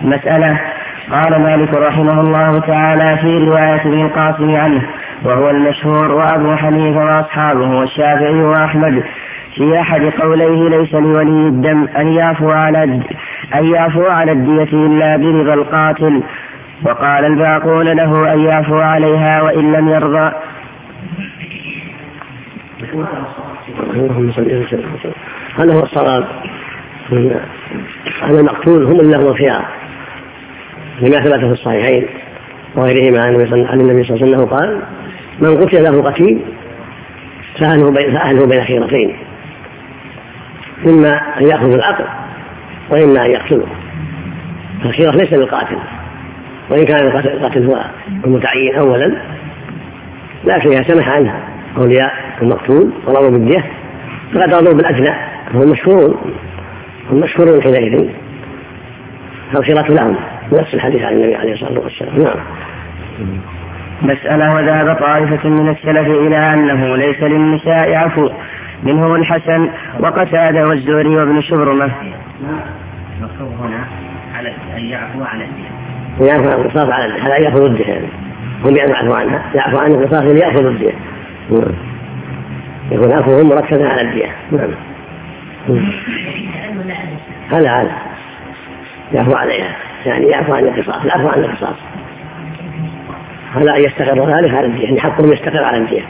مسألة. قال مالك رحمه الله تعالى في رواية ابن القاسم عنه وهو المشهور وأبو حنيفة وأصحابه والشافعي وأحمد في أحد قوليه ليس لولي الدم أن يعفو على الدية إلا برضا القاتل، وقال الباقون له أن يعفو عليها وإن لم يرضى. هذا هو الصواب. هذا المقتول هم اللي لهم الخيار لما ثبت في الصحيحين وغيرهما عن النبي صلى الله عليه وسلم قال من قتل له قتيل فأهله بين خيرتين، إما أن يأخذ العقل وإما أن يقتله، فالخيرة ليس للقاتل، وإن كان القاتل هو المتعين أولا لكن إذا سمح عنها أولياء المقتول ورضوا بالدية فقد رضوا بالأدنى، هم مشهورون حينئذ فالخيرة لهم نفس الحديث عن النبي عليه الصلاة والسلام. نعم. مسألة. وذهب طائفة من السلف إلى أنه ليس للنساء عفو، منهم الحسن وقتادة والزهري وابن شبرمة. المكتوب هنا على أن يعفو على الدين، يعفو عن القصاص على الدين، هذا يأخذ الدين، هم يعفو عنها، يعفو عن القصاص ليأخذ الدين، يكون عفوهم مركزا على الدين. نعم. هذا يعفو عليها، يعني يعفو عن القصاص، العفو عن القصاص هذا أن يستقر ذلك على الدين، حقهم يستقر على الدين.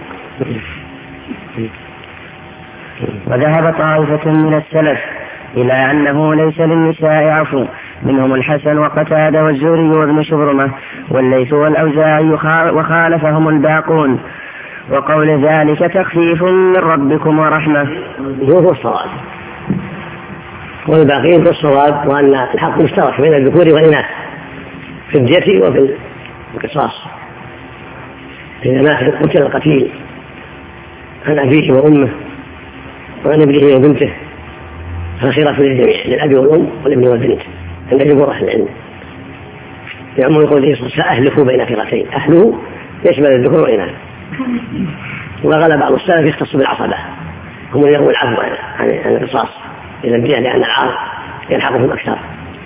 وذهب طائفة من السلف إلى أنه ليس للنساء عفو، منهم الحسن وقتادة والزهري وابن شبرمة والليث والأوزاعي وخالفهم الباقون، وقول ذلك تخفيف من ربكم ورحمة. هو الصواب، والباقين هو الصواب، وأن الحق مشترك بين الذكور والإناث في الدية وفي القصاص. إذا مات قتل القتيل عن أبيه وأمه وعن ابنه وبنته فالخيرة للجميع، للأب والأم والابن والبنت عند جمهور أهل العلم. يعم يقول سأهلكوا بين خيرتين، أهله يشمل الذكور والإناث، وغلب بعض السلف يختص بالعصبة، هم يروي العفو عن القصاص إلى الدية لأن العار يلحقهم أكثر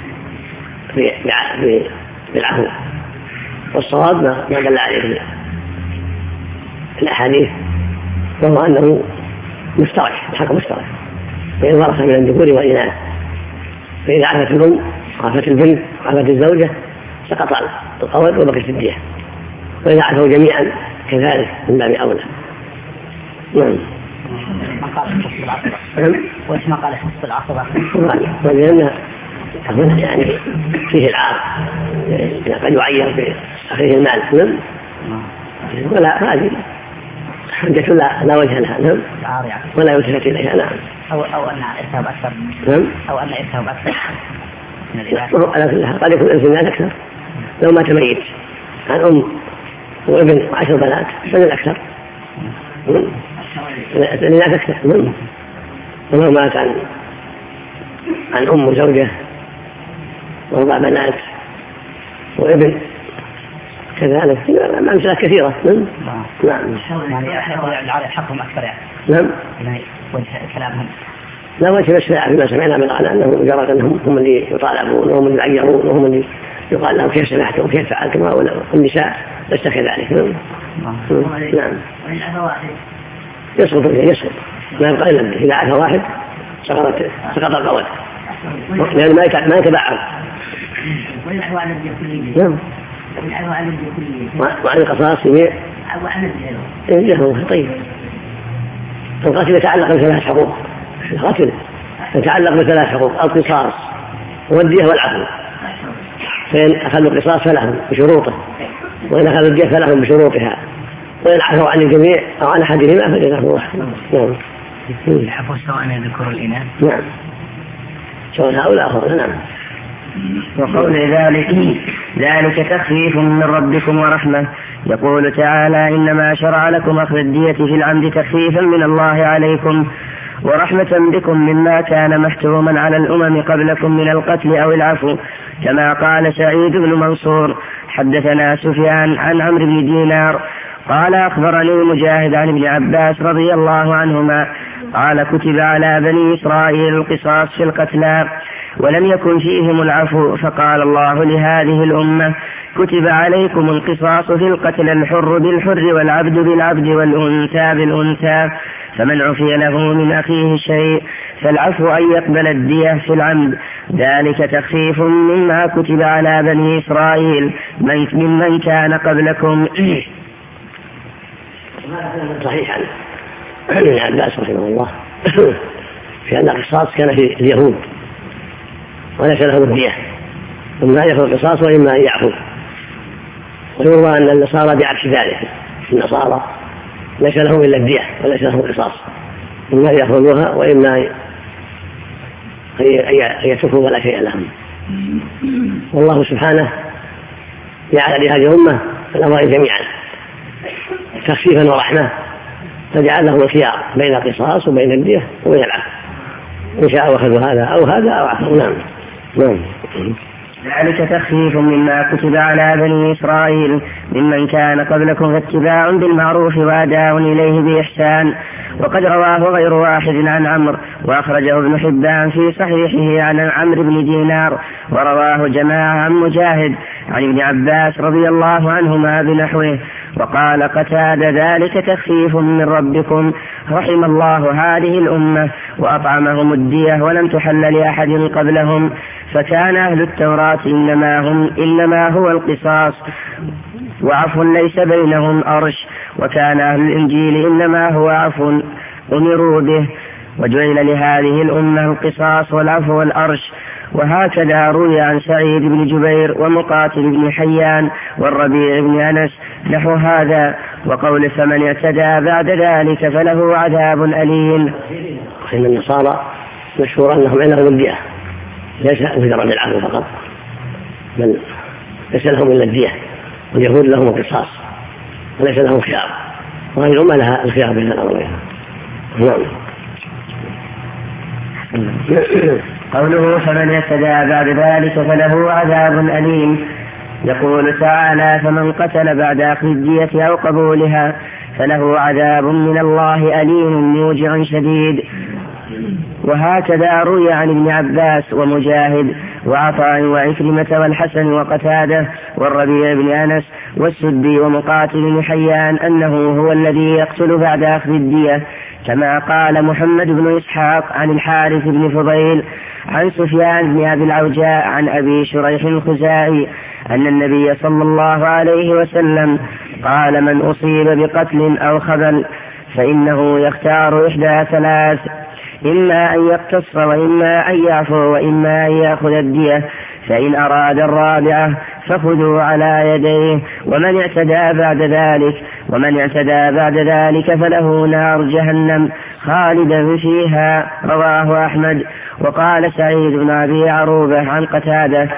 بالعفو. والصواب ما دل عليه الأحاديث وهو أنه مشترك، الحق مشترك بين الورثة من الذكور والإناث، فإذا عفت الأم عفت البنت عفت الزوجة سقط القول وبقيت الدية، وإذا عفوا جميعا كذلك من باب أولى. نعم. ما قال خص بالعصبة، وإيش ما قال خص بالعصبة؟ لأن هنا يعني فيه العار، قد يعير بأخيه المال. نعم. ولا هذه حجة لا وجه لها. نعم. ولا يلتفت إليها. نعم. أو أن إرتاب أكثر. نعم. أو أن إرتاب أكثر. على كلها قد يكون الإنسان أكثر، لو مات ميت عن أم وابن و10 بنات فلن أكثر، لن أكثر. ولو مات عن أم وزوجة و4 بنات وابن كذلك أمثلة كثيرة. نعم. يعني حقهم أكثر يعني. نعم. وجه كلامهم لا وجه الشرع بما سمعنا من على أنه مجرد أنهم هم اللي يطالبون وهم اللي يعيرون وهم اللي يقال لهم كيف سمعتم وكيف فعلتم، والنساء ليس كذلك. نعم. يسقط ما يبقى إلا إذا عفى واحد سقط القول، لأن ما يتبعهم. نعم. وعن القصاص يبيع طيب. القتل يتعلق ب3 حقوق، القتل يتعلق ب3 حقوق: القصاص والدية والعفو، فإن أخذوا القصاص فلهم بشروطه، وإن أخذوا الدية فلهم بشروطها، وإن عفوا عن الجميع أو عن أحدهما فجزاه واحد. نعم. العفو سواء الذكور والإناث. نعم. سواء هؤلاء أخرى. نعم. وقول ذلك تخفيف من ربكم ورحمة. يقول تعالى: إنما شرع لكم أخذ الدية في العمد تخفيفا من الله عليكم ورحمة بكم مما كان محتوما على الأمم قبلكم من القتل أو العفو، كما قال سعيد بن منصور: حدثنا سفيان عن عمرو بن دينار قال أخبرني مجاهد عن ابن عباس رضي الله عنهما قال: كتب على بني إسرائيل القصاص في القتلى، ولم يكن فيهم العفو، فقال الله لهذه الأمة: كتب عليكم القصاص في القتل، الحر بالحر والعبد بالعبد والأنثى بالأنثى، فمن عفي له من أخيه شيء فالعفو أن يقبل الدية في العمد، ذلك تخفيف مما كتب على بني إسرائيل ممن كان قبلكم. صحيح عن ابن عباس رحمه الله في أن القصاص كان في اليهود وليس لهم الدية، إما أن يأخذ القصاص وإما أن يعفو. ويروى أن النصارى بعكس ذلك، النصارى ليس لهم إلا الدية وليس لهم القصاص، إما أن يأخذوها وإما أن يتركوا ولا شيء لهم. والله سبحانه جعل لهذه الأمة الأمرين جميعا تخفيفا ورحمة، فجعل لهم الخيار بين القصاص وبين الدية وبين العفو، إن شاء أخذوا هذا أو هذا أو عفو. نعم. ذلك تخفيف مما كتب على بني إسرائيل ممن كان قبلكم، فاتباع بالمعروف وأداء إليه بإحسان. وقد رواه غير واحد عن عمرو، وأخرجه ابن حبان في صحيحه عن عمرو بن دينار، ورواه جماعة عن مجاهد عن ابن عباس رضي الله عنهما بنحوه. وقال قتادة: ذلك تخفيف من ربكم، رحم الله هذه الأمة وأطعمهم الدية ولم تحل لأحد قبلهم، فكان أهل التوراة إنما هو القصاص وعفو ليس بينهم أرش، وكان أهل الإنجيل إنما هو عفو أمروا به، وجعل لهذه الأمة القصاص والعفو والأرش. وهكذا روي عن سعيد بن جبير ومقاتل بن حيان والربيع بن أنس نحو هذا. وقول: فمن اعتدى بعد ذلك فله عذاب أليم. إن النصارى مشهور أنهم عندهم الدية، ليس مجرد العفو فقط، بل ليس لهم إلا الدية، واليهود لهم القصاص وليس لهم خيار، وهذه الأمة لها الخيار بين الأمرين. نعم. قوله: فمن اعتدى بعد ذلك فله عذاب أليم. يقول تعالى: فمن قتل بعد أخذ الدية أو قبولها فله عذاب من الله أليم موجع شديد. وهكذا روي عن ابن عباس ومجاهد وعطاء وعكرمة والحسن وقتادة والربيع بن أنس والسدي ومقاتل بن حيان أنه هو الذي يقتل بعد أخذ الدية، كما قال محمد بن إسحاق عن الحارث بن فضيل عن سفيان بن أبي العوجاء عن أبي شريح الخزاعي أن النبي صلى الله عليه وسلم قال: من أصيب بقتل أو خبل فإنه يختار إحدى ثلاث: إما أن يقتص وإما أن يعفو وإما أن يأخذ الدية، فإن أراد الرابعة فخذوا على يديه. ومن اعتدى بعد ذلك فله نار جهنم خالدا فيها. رواه أحمد. وقال سعيد بن أبي عروبة عن قتادة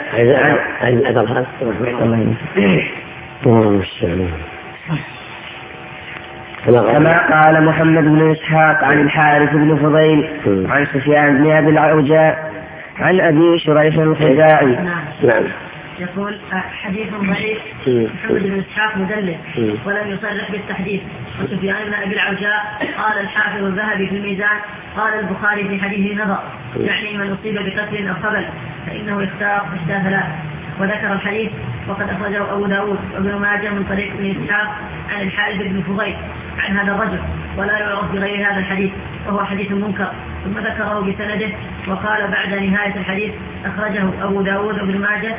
كما قال محمد بن إسحاق عن الحارث بن فضيل عن سفيان بن أبي العوجاء عن أبي شريح الخزاعي. نعم. يقول: حديث ضعيف، محمد بن إسحاق مدلس ولم يصرح بالتحديث. وسفيان بن أبي العوجاء قال الحافظ الذهبي في الميزان قال البخاري في حديث نظر، يعني من أصيب بقتل أو خبل فإنه يختار إحدى ثلاث. وذكر الحديث وقد أخرجه أبو داود وابن ماجه من طريق ابن إسحاق عن الحارث بن فضيل عن هذا الرجل، ولا يعرف بغير هذا الحديث وهو حديث منكر، ثم ذكره بسنده وقال بعد نهاية الحديث أخرجه أبو داود وابن ماجه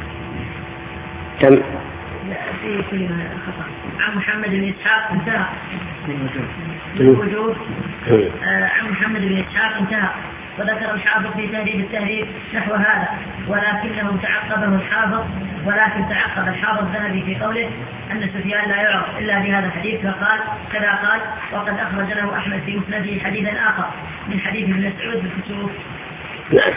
في كل خطأ عن محمد بن إسحاق انتهى بالوجود عن محمد بن إسحاق انتهى. وذكر الحافظ في تهذيب التهذيب نحو هذا، ولكن تعقب الحافظ الذهبي في قوله أن سفيان لا يعرف إلا بهذا الحديث، فقال كذا قال: وقد أخرج له أحمد في مسنده حديثا آخر من حديث ابن مسعود بالكسوف. نعم.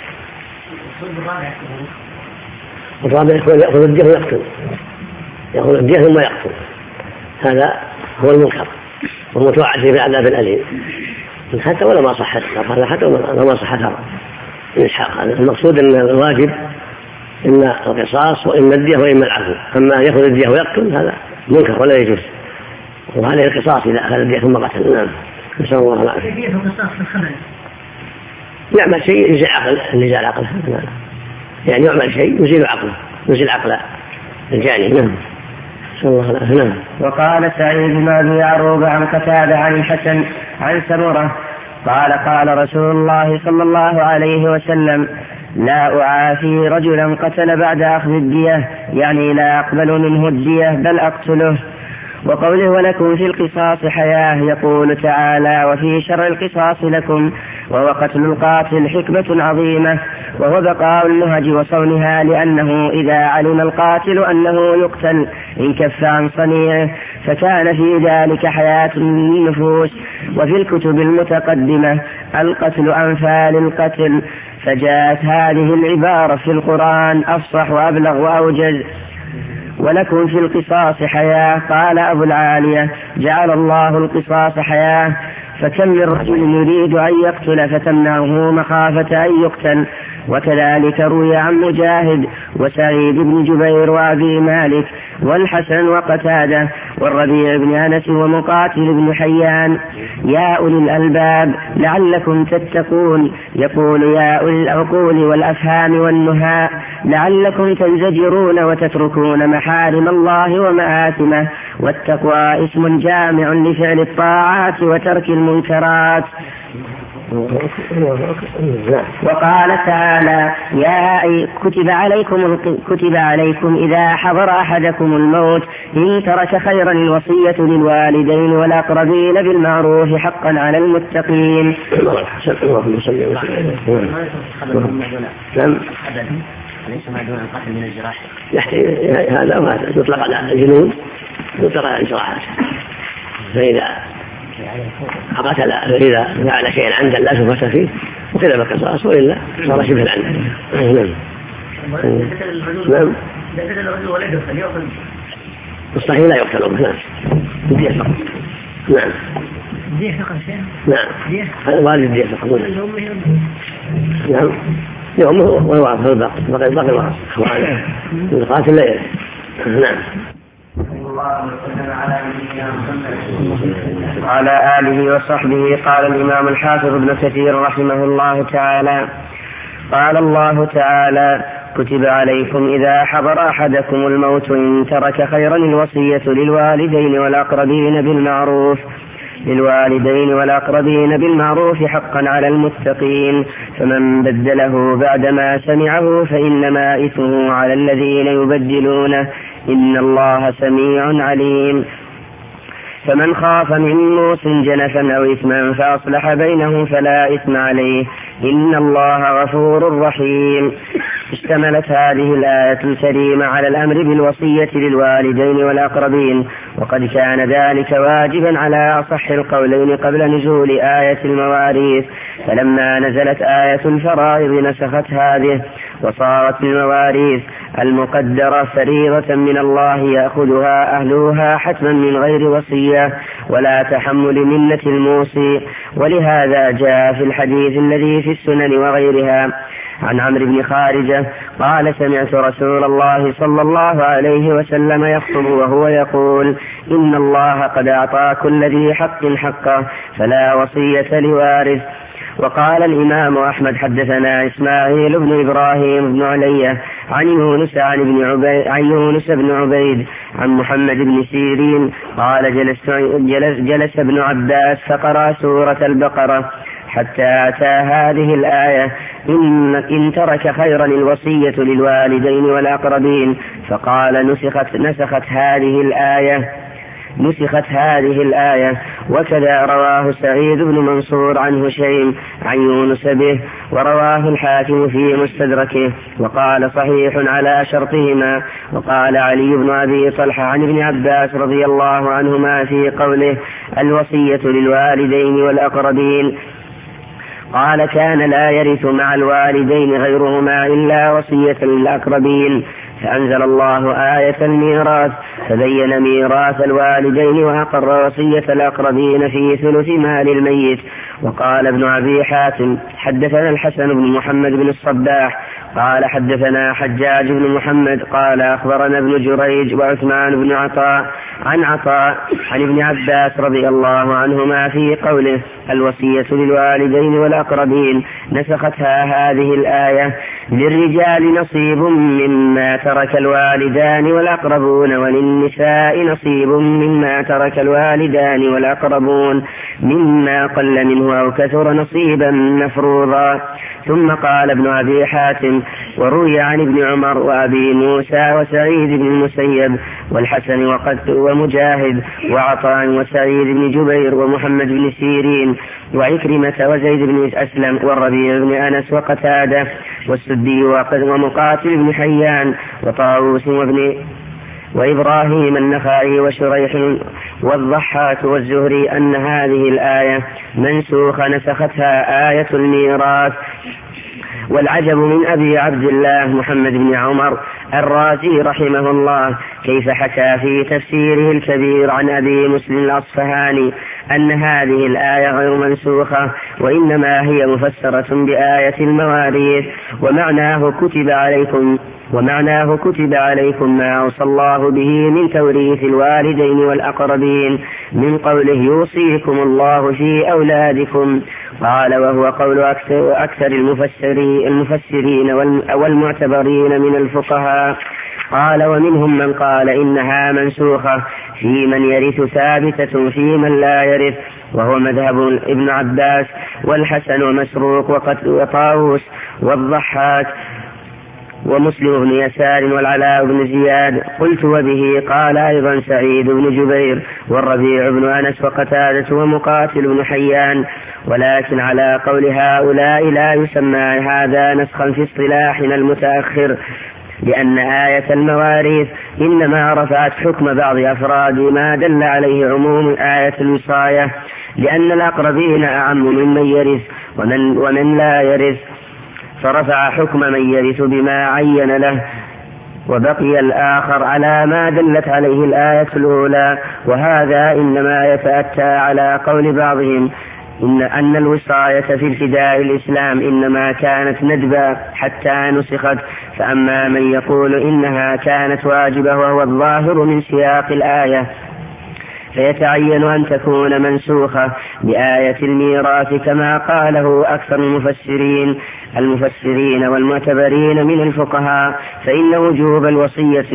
الرابع يأخذ الدية ويقتل، يأخذ الدية ثم يقتل، هذا هو المنكر والمتوعد في العذاب الأليم، حتى ولا ما صحت حتى ولا ما صحت إسحاق. المقصود أن الواجب إما القصاص وإما الدية وإما العفو، أما أن يأخذ الدية ويقتل هذا منكر ولا يجوز، وعليه القصاص إذا أخذ الدية ثم قتل. نعم. نسأل الله العافية. كيفية القصاص في الخبل؟ يعمل شيء يزيل عقله يعني يعمل شيء يزيل عقل الجاني. نعم. نعم. وقال سعيد بن أبي عروبة عن قتادة عن الحسن عن سمرة قال رسول الله صلى الله عليه وسلم: لا أعافي رجلا قتل بعد أخذ الدية، يعني لا أقبل منه الدية بل أقتله. وقوله: ولكم في القصاص حياة، يقول تعالى: وفي شرع القصاص لكم، وهو قتل القاتل حكمة عظيمة، وهو بقاء النهج وصونها، لأنه إذا علم القاتل أنه يقتل انكف عن صنيعه، فكان في ذلك حياة النفوس. وفي الكتب المتقدمة القتل أنفى للقتل، فجاءت هذه العبارة في القرآن أفصح وأبلغ وأوجز. ولكم في القصاص حياة. قال أبو العالية: جعل الله القصاص حياة، فكم من رجل يريد أن يقتل فتمنعه مخافة أن يقتل. وكذلك روي عن مجاهد وسعيد بن جبير وأبي مالك والحسن وقتادة والربيع بن أنس ومقاتل بن حيان: يا أولي الألباب لعلكم تتقون، يقول: يا أولي العقول والأفهام والنهاء لعلكم تنزجرون وتتركون محارم الله ومآثمه. والتقوى اسم جامع لفعل الطاعات وترك المنكرات. وقال تعالى: كتب عليكم إذا حضر أحدكم الموت إن ترك خيرا الوصية للوالدين والأقربين بالمعروف حقا على المتقين. ليس ما دون القتل من الجراح هذا وهذا يطلق على الجنون، يطلق على الجراحات. فإذا قتل إذا فعل شيئا عمدا لا شبهة فيه وكذا بالقصاص، وإلا صار شبه العمد. نعم. مستحيل لا يقتل. نعم. الدية فقط. نعم. الدية فقط. نعم. هذا والد الدية فقط. نعم. يومه ويوافق الباقي الورث القاتل لا يرث. نعم. وعلى آله وصحبه. قال الإمام الحافظ ابن كثير رحمه الله تعالى: قال الله تعالى: كتب عليكم إذا حضر أحدكم الموت إن ترك خيرا الوصية للوالدين والأقربين بالمعروف حقا على المتقين، فمن بدله بعدما سمعه فإنما إثمه على الذين يبدلونه، إن الله سميع عليم. فمن خاف من موص جنفا أو إثما فأصلح بينهم فلا إثم عليه، إن الله غفور رحيم. اشتملت هذه الآية الكريمة على الأمر بالوصية للوالدين والأقربين، وقد كان ذلك واجبا على أصح القولين قبل نزول آية المواريث، فلما نزلت آية الفرائض نسخت هذه، وصارت المواريث المقدرة فريضة من الله يأخذها أهلها حتما من غير وصية ولا تحمل منة الموصي. ولهذا جاء في الحديث الذي في السنن وغيرها عن عمرو بن خارجة قال: سمعت رسول الله صلى الله عليه وسلم يخطب وهو يقول: إن الله قد أعطى كل ذي حق حقه فلا وصية لوارث. وقال الإمام أحمد: حدثنا إسماعيل بن إبراهيم بن علية عن يونس بن عبيد عن محمد بن سيرين قال: جلس ابن عباس فقرأ سورة البقرة حتى أتى هذه الآية: إن ترك خيرا الوصية للوالدين والأقربين، فقال: نسخت هذه الآية. وكذا رواه سعيد بن منصور عن هشيم عن يونس به، ورواه الحاكم في مستدركه وقال: صحيح على شرطهما. وقال علي بن أبي طلحة عن ابن عباس رضي الله عنهما في قوله: الوصية للوالدين والأقربين، قال: كان لا يرث مع الوالدين غيرهما إلا وصية للأقربين، فأنزل الله آية الميراث فبين ميراث الوالدين وأقر وصية الأقربين في ثلث مال الميت. وقال ابن أبي حاتم حدثنا الحسن بن محمد بن الصباح قال حدثنا حجاج بن محمد قال أخبرنا ابن جريج وعثمان بن عطاء عن ابن عباس رضي الله عنهما في قوله الوصية للوالدين والأقربين نسختها هذه الآية للرجال نصيب مما ترك الوالدان والأقربون وللنساء نصيب مما ترك الوالدان والأقربون مما قل منه أو كثر نصيبا مفروضا. ثم قال ابن أبي حاتم وروي عن ابن عمر وأبي موسى وسعيد بن المسيب والحسن ومجاهد وعطاء وسعيد بن جبير ومحمد بن سيرين وعكرمة وزيد بن أسلم والربيع بن أنس وقتادة والسدي ومقاتل بن حيان وطاووس وإبراهيم النخعي وشريح والضحاك والزهري أن هذه الآية منسوخة نسختها آية الميراث. والعجب من أبي عبد الله محمد بن عمر الرازي رحمه الله كيف حكى في تفسيره الكبير عن أبي مسلم الأصفهاني أن هذه الآية غير منسوخة وإنما هي مفسرة بآية المواريث ومعناه كتب عليكم ما أوصى الله به من توريث الوالدين والأقربين من قوله يوصيكم الله في أولادكم. قال وهو قول أكثر المفسرين والمعتبرين من الفقهاء. قال ومنهم من قال إنها منسوخة في من يرث ثابتة في من لا يرث وهو مذهب ابن عباس والحسن ومسروق وطاووس والضحاك ومسلم بن يسار والعلاء بن زياد. قلت وبه قال أيضا سعيد بن جبير والربيع بن أنس وقتادة ومقاتل بن حيان. ولكن على قول هؤلاء لا يسمى هذا نسخا في اصطلاحنا المتأخر لأن آية المواريث إنما رفعت حكم بعض أفراد ما دل عليه عموم آية الوصاية لأن الأقربين أعم ممن يرث ومن لا يرث فرفع حكم من يرث بما عين له وبقي الآخر على ما دلت عليه الآية الأولى. وهذا إنما يتأتى على قول بعضهم أن الوصاية في ابتداء الإسلام إنما كانت ندبا حتى نسخت. فأما من يقول إنها كانت واجبة وهو الظاهر من سياق الآية فيتعين أن تكون منسوخة بآية الميراث كما قاله أكثر المفسرين والمعتبرين من الفقهاء فإن وجوب الوصية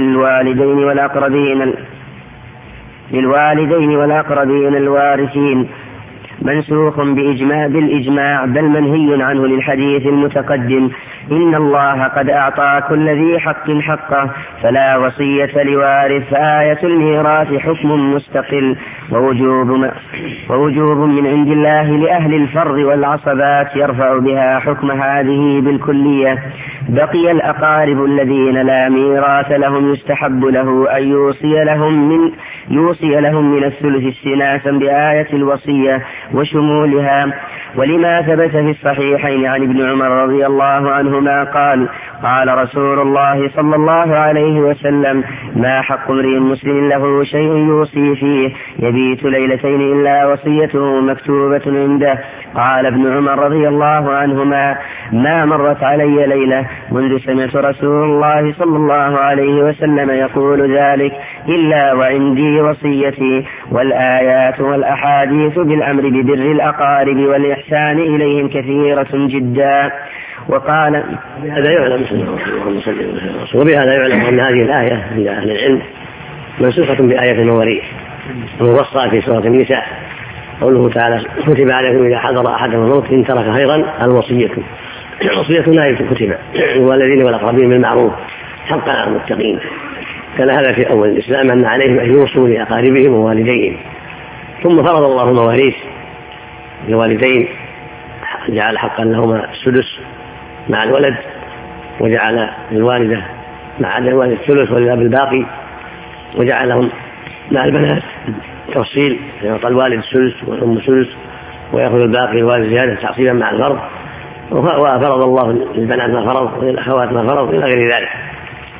للوالدين والأقربين الوارثين منسوخ بالإجماع بل منهي عنه للحديث المتقدم إن الله قد أعطى كل ذي حق حقه فلا وصية لوارث. فآية الميراث حكم مستقل ووجوب من عند الله لأهل الفرض والعصبات يرفع بها حكم هذه بالكلية. بقي الأقارب الذين لا ميراث لهم يستحب له أن يوصي لهم من الثلث استناسا بآية الوصية وشمولها. ولما ثبت في الصحيحين عن ابن عمر رضي الله عنهما قال رسول الله صلى الله عليه وسلم ما حق امرئ مسلم له شيء يوصي فيه يبيت ليلتين إلا وصيته مكتوبة عنده. قال ابن عمر رضي الله عنهما ما مرت علي ليلة منذ سمعت رسول الله صلى الله عليه وسلم يقول ذلك إلا وعندي وصيتي. والآيات والأحاديث بالأمر ببر الأقارب والإحسان إليهم كثيرة جدا. وقال بهذا يعلم وبهذا يعلم أن هذه الآية عند أهل العلم منسوخة بآية المواريث الموصى في سورة النساء قوله تعالى كتب عليكم إذا حضر أحدكم الموت إن ترك خيرا الوصية لا كتب والذين والأقربين بالمعروف حقا على المتقين. كان هذا في أول الإسلام أن عليهم أن يوصوا لأقاربهم ووالديهم ثم فرض الله المواريث للوالدين جعل حقا لهما السدس مع الولد وجعل للوالدة مع عدد الوالد الثلث وللأب الباقي وجعلهم مع البنات تفصيل يعطى الوالد الثلث والأم الثلث ويأخذ الباقي الوالد زيادة تعصيبا مع الفرض. وفرض الله للبنات ما فرض وللأخوات ما فرض إلى غير ذلك.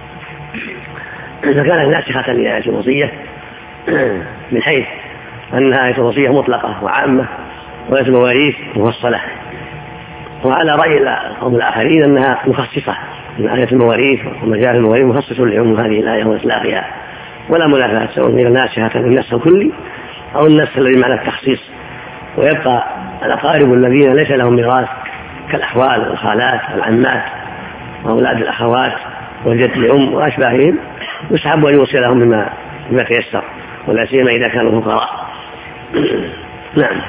فكانت ناسخة لآية الوصية من حيث أن آية الوصية مطلقة وعامة وآية المواريث مفصلة، وعلى رأي القوم الآخرين أنها مخصصة من آية المواريث ومجال المواريث مخصص لعموم هذه الآية وإطلاقها، ولا منافاة سواء هي ناسخة للنص الكلي أو النص الذي معنى التخصيص. ويبقى الأقارب الذين ليس لهم ميراث كالأخوال والخالات والعمات وأولاد الأخوات والجد الأم وأشباههم يسحب أن يوصي لهم بما تيسر، ولا سيما إذا كانوا فقراء. نعم.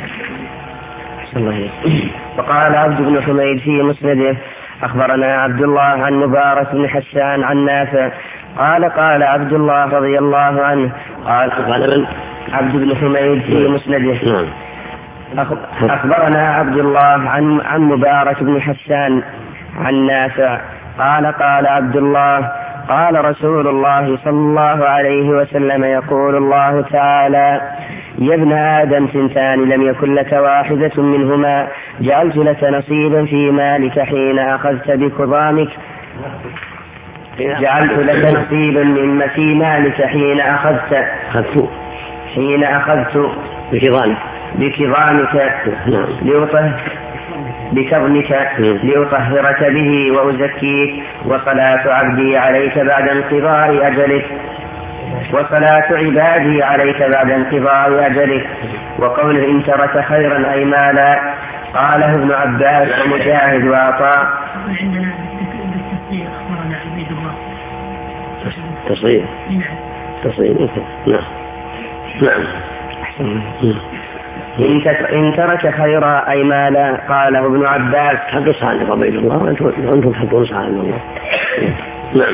وقال عبد بن حميد في مسنده: أخبرنا عبد الله عن مبارك بن حسان عن نافع قال عبد الله رضي الله عنه قال عبد بن حميد في مسنده: أخبرنا عبد الله عن مبارك بن حسان عن نافع قال عبد الله: قال رسول الله صلى الله عليه وسلم: يقول الله تعالى: يا ابن آدم ثنتان لم يكن لك واحدة منهما، جعلت لك نصيبا في مالك حين أخذت بكظامك، جعلت لك نصيبا مما في مالك حين أخذت بكظامك لأطهرك به وأزكيك، وصلاة عبدي عليك بعد انقضاء أجلك، وصلاة عبادي عليك بعد انقضاء أجلك. وقوله إن ترك خيرا أي مالا قاله ابن عباس ومجاهد وعطاء. تصريح نعم. إن ترك خيرا أي مالا قاله ابن عباس. حق صالح عبيد الله وأنتم تحقون صالح الله. نعم.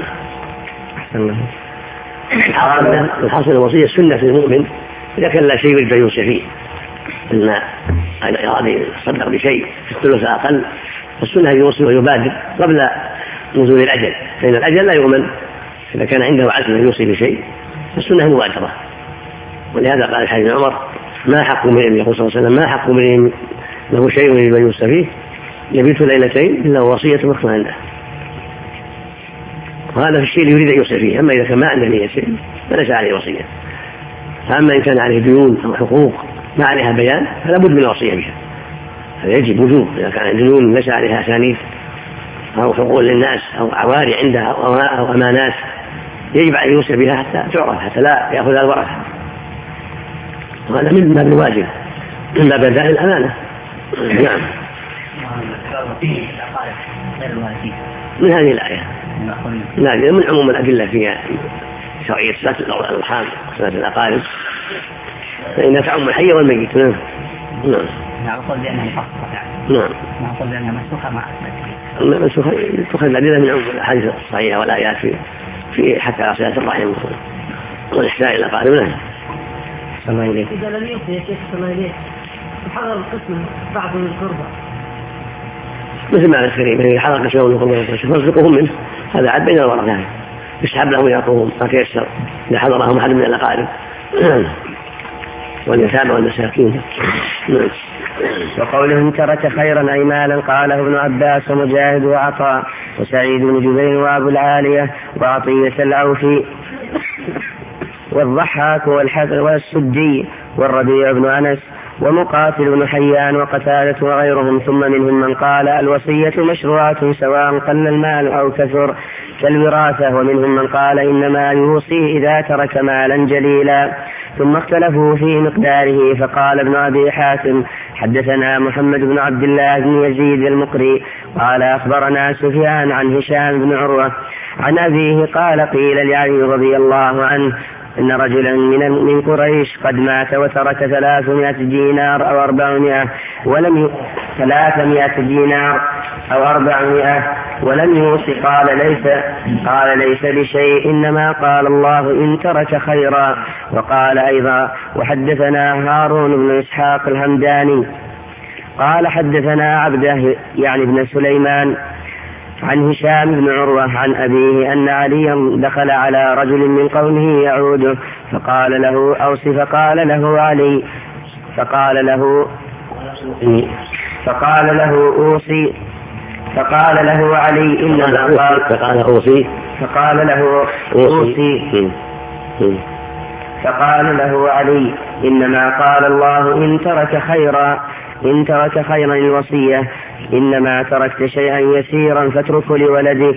الحاصل الوصية سنة المؤمن إذا كان لا شيء يريد أن يوصي فيه، إن أراد يصدق بشيء في الثلث أقل، فالسنة يوصي ويبادر قبل نزول الأجل، فإن الأجل لا يؤمن. إذا كان عنده عزم أن يوصي بشيء فالسنة مبادرة. ولهذا قال الحديث عمر: ما حق امرئ، يقول صلى الله عليه وسلم: ما حق امرئ له شيء يريد أن يوصي فيه يبيت ليلتين إلا وصية مكتوبة عنده. وهذا في الشيء اللي يريد أن يوصي فيه. أما إذا كان ما عنده نية شيء فليس عليه وصية. أما إن كان عليه ديون أو حقوق ما عليها بيان فلا بد من الوصية بها، هذا يجب وجوب. إذا كان ديون ليس عليها أسانيد أو حقوق للناس أو عواري عندها أو أمانات يجب أن يوصي بها حتى تعرف، حتى لا يأخذها الورثة. وهذا من باب الواجب، من باب أداء الأمانة. نعم. من هذه الآية من عموم الأدلة في شرعية صلة الأرحام وصلة الأقارب، فإنها تعم الحي والميت. نعم. نقول بأنها مفصلة. نعم. نقول بأنها منسوخة مع منسوخة تأخذ الأدلة من عموم الأحاديث الصحيحة والآيات في حتى على صلة الرحم والإحسان إلى الأقارب. نعم. إذا لم يوصي يا شيخ صلى الله عليه حضر القسم بعض من القربى مثل ما الكريم إذا حضر قسم من القربى فارزقهم منه، هذا عد بين الورثة، يسحب لهم يعطوهم ما تيسر إذا حضرهم أحد من الأقارب واليتامى والمساكين. وقوله إن ترك خيرا أي مالا قاله ابن عباس ومجاهد وعطاء وسعيد بن جبير وأبو العالية وعطية العوفي والضحاك والسدي والربيع بن أنس ومقاتل بن حيان وقتادة وغيرهم. ثم منهم من قال الوصية مشروعة سواء قل المال أو كثر كالوراثة، ومنهم من قال إنما يوصي إذا ترك مالا جليلا. ثم اختلفوا في مقداره، فقال ابن أبي حاتم حدثنا محمد بن عبد الله بن يزيد المقري قال أخبرنا سفيان عن هشام بن عروة عن أبيه قال قيل لعلي رضي الله عنه إن رجلا من قريش قد مات وترك 300 دينار أو 400 ولم يوصي. قال ليس بشيء، إنما قال الله إن ترك خيرا. وقال أيضا وحدثنا هارون بن إسحاق الهمداني قال حدثنا عبده يعني ابن سليمان عن هشام بن عروة عن أبيه أن عليا دخل على رجل من قومه يعوده فقال له أوصي، فقال له علي إنما قال فقال أوصي فقال له أوصي. فقال له علي: إنما قال الله إن ترك خيرا الوصية، إنما تركت شيئا يسيرا فاتركه لولدك.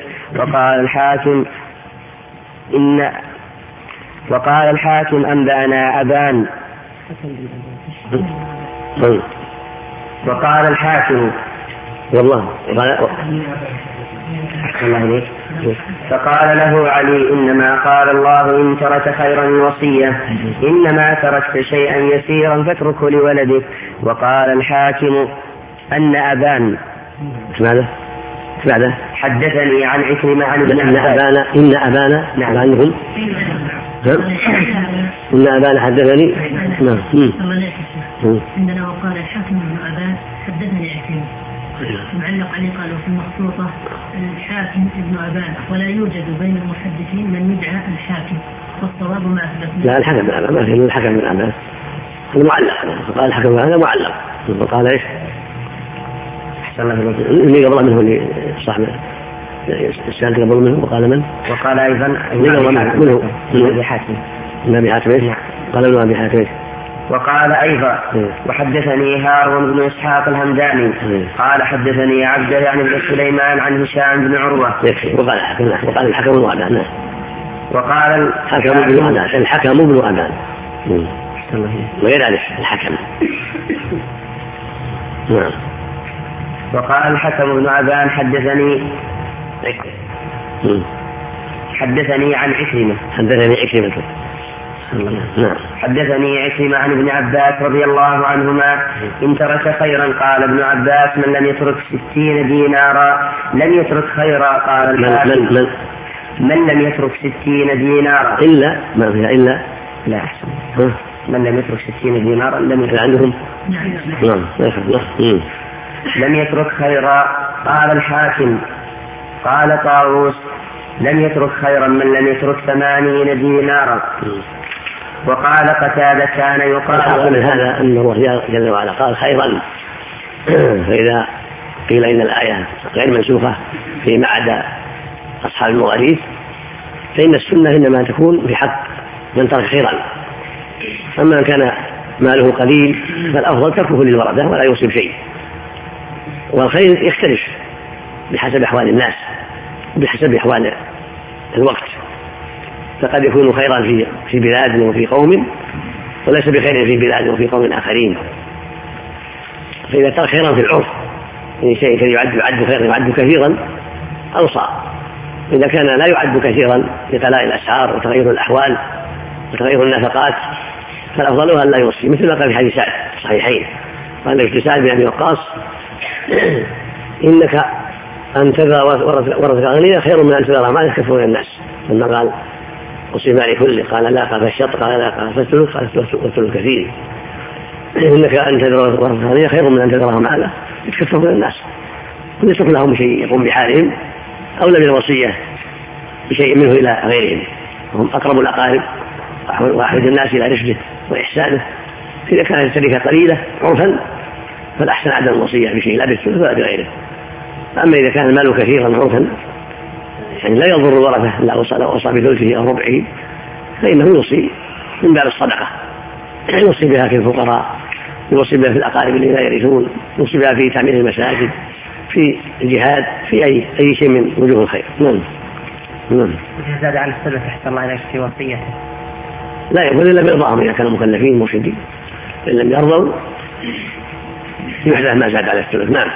وقال الحاكم أنبأنا أبان. وقال الحاكم والله فقال له علي: إنما قال الله إن ترك خيرا الوصية، إنما تركت شيئا يسيرا فاتركه لولدك. وقال الحاكم أن أبان ماذا؟ حدثني عن عكرمة عن ابن عباس. إن أبانا نعم. عنهم إن أبانا حدثني. نعم. عندنا وقال الحاكم ابن أبان حدثني عكرمة. معلق عليه قالوا في المخطوطة الحاكم ابن أبان، ولا يوجد بين المحدثين من يدعى الحاكم، والصواب ما أثبت. لا، الحكم بن أبان ما في الحكم بن أبان، المعلق. قال الحكم هذا معلق. وقال إيش؟ اللي قبل منه اللي صاحب السنة قبل منه. وقال من؟ وقال أيضا منه أبي حاتم. أبي حاتم إيش؟ قال ابن أبي حاتم. وقال أيضا: وحدثني هارون بن إسحاق الهمداني قال حدثني عبده يعني بن سليمان عن هشام بن عروة. وقال الحكم بن أبان. وقال الحكم بن أبان غير ألف الحكم. نعم. وقال الحكم بن أبان حدثني عن عكرمة. نعم. حدثني عكرمة عن ابن عباس رضي الله عنهما: إن ترك خيرا قال ابن عباس: من لم يترك 60 دينارا لم يترك خيرا. قال من لم يترك 60 دينارا إلا ما فيها إلا لا أحسن. من لم يترك 60 دينارا لم يترك عندهم. نعم. لم يترك خيرا. قال الحاكم. قال طاووس: لم يترك خيرا من لم يترك 80 دينارا. وقال قتادة: كان يقال من هذا أن الله جل وعلا قال خيرا، فإذا قيل إن الآية غير منسوخة فيما عدا أصحاب المواريث، فإن السنة إنما تكون في حق من ترك خيرا. أما من كان ماله قليل فالأفضل تركه للورثة ولا يوصي بشيء. والخير يختلف بحسب أحوال الناس بحسب أحوال الوقت، فقد يكون خيرا في بلاد وفي قوم، وليس بخير في بلاد وفي قوم آخرين. فإذا ترك خيرا في العرف يعني شيء يعد خيرا يعد كثيرا أوصى. إذا كان لا يعد كثيرا لغلاء الأسعار وتغير الأحوال وتغير النفقات فالأفضل أن لا يوصي، مثل ما قال في حديث سعد الصحيحين قال سعد بن أبي وقاص: إنك أن تذر ورثك أغنياء خير من أن تذر مالك يكفون الناس. لما قال أوصي مالي كله قال لا، قال الشط قال لا، قال فالثلث قال الثلث كثير. إنك أن تذر ورثك أغنياء خير من أن تذر ماله يكفون الناس، ويترك لهم شيء يقوم بحالهم أولى بالوصية بشيء منه إلى غيرهم، وهم أقرب الأقارب وأحد الناس إلى رشده وإحسانه. إذا كانت التركة قليلة عرفا فالأحسن عدم الوصية بشيء لا بالثلث ولا بغيره. أما إذا كان المال كثيرا عرفا يعني لا يضر الورثة إلا وصى بثلثه أو ربعه فإنه يوصي من باب الصدقة، يوصي بها في الفقراء، يوصي بها في الأقارب الذين لا يرثون، يوصي بها في تعمير المساجد، في الجهاد، في أي شيء من وجوه الخير. نعم. زاد عن السلف أحسن الله إليك في وصيته لا يقول إلا بإرضاهم إذا كانوا مكلفين مرشدين، إن لم يرضوا يحدث ما زاد على الثلث. نعم.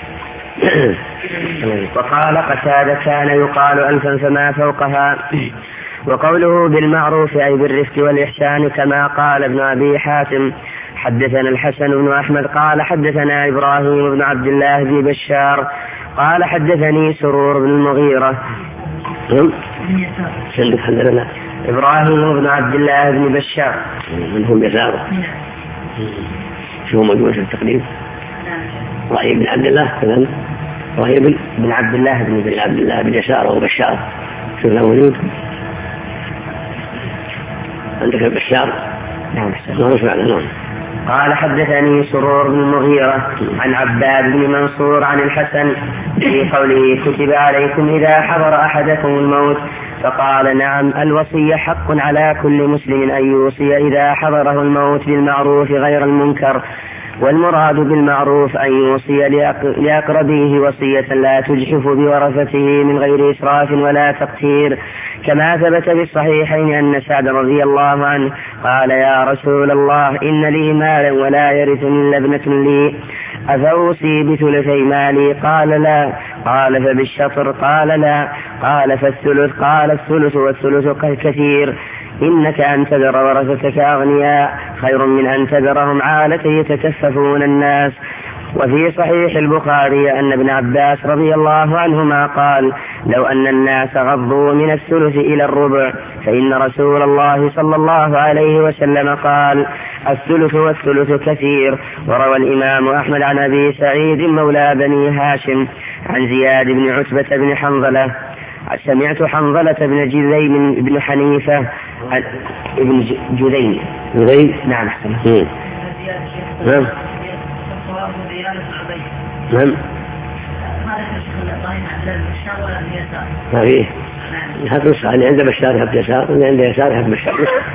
وقال قتادة: كان يقال 1000 فما فوقها. وقوله بالمعروف أي بالرفق والإحسان كما قال ابن أبي حاتم. حدثنا الحسن بن أحمد قال حدثنا إبراهيم بن عبد الله بن بشار قال حدثني سرور بن المغيرة. إبراهيم بن عبد الله بن بشار منهم يسار شو موجود في التقديم؟ إبراهيم بن عبد الله كذا، إبراهيم بن عبد الله بن يسار وبشار شو له موجود؟ عندك البشار؟ نعم. نعم. قال حدثني سرور بن المغيرة عن عباد بن منصور عن الحسن في قوله كتب عليكم إذا حضر أحدكم الموت فقال نعم الوصية حق على كل مسلم أن يوصي إذا حضره الموت بالمعروف غير المنكر، والمراد بالمعروف أن يوصي لأقربيه وصية لا تجحف بورثته من غير إسراف ولا تقتير، كما ثبت بالصحيحين أن سعد رضي الله عنه قال يا رسول الله إن لي مالا ولا يرثني إلا ابنة لي أفأوصي بثلثي مالي؟ قال لا. قال فبالشطر؟ قال لا. قال فالثلث؟ قال الثلث والثلث كثير، إنك أن تذر ورثتك أغنياء خير من أن تذرهم عالة يتكففون الناس. وفي صحيح البخاري أن ابن عباس رضي الله عنهما قال لو أن الناس غضوا من الثلث إلى الربع فإن رسول الله صلى الله عليه وسلم قال الثلث والثلث كثير. وروى الإمام أحمد عن أبي سعيد مولى بني هاشم عن زياد بن عتبة بن حنظلة سمعت حنظلة بن جذيم بن حنيفة ابن جذيم نعم نعم نعم ما فيه هذا نص اللي عنده بشار يحب يسار واللي عنده يسار يحب بشار.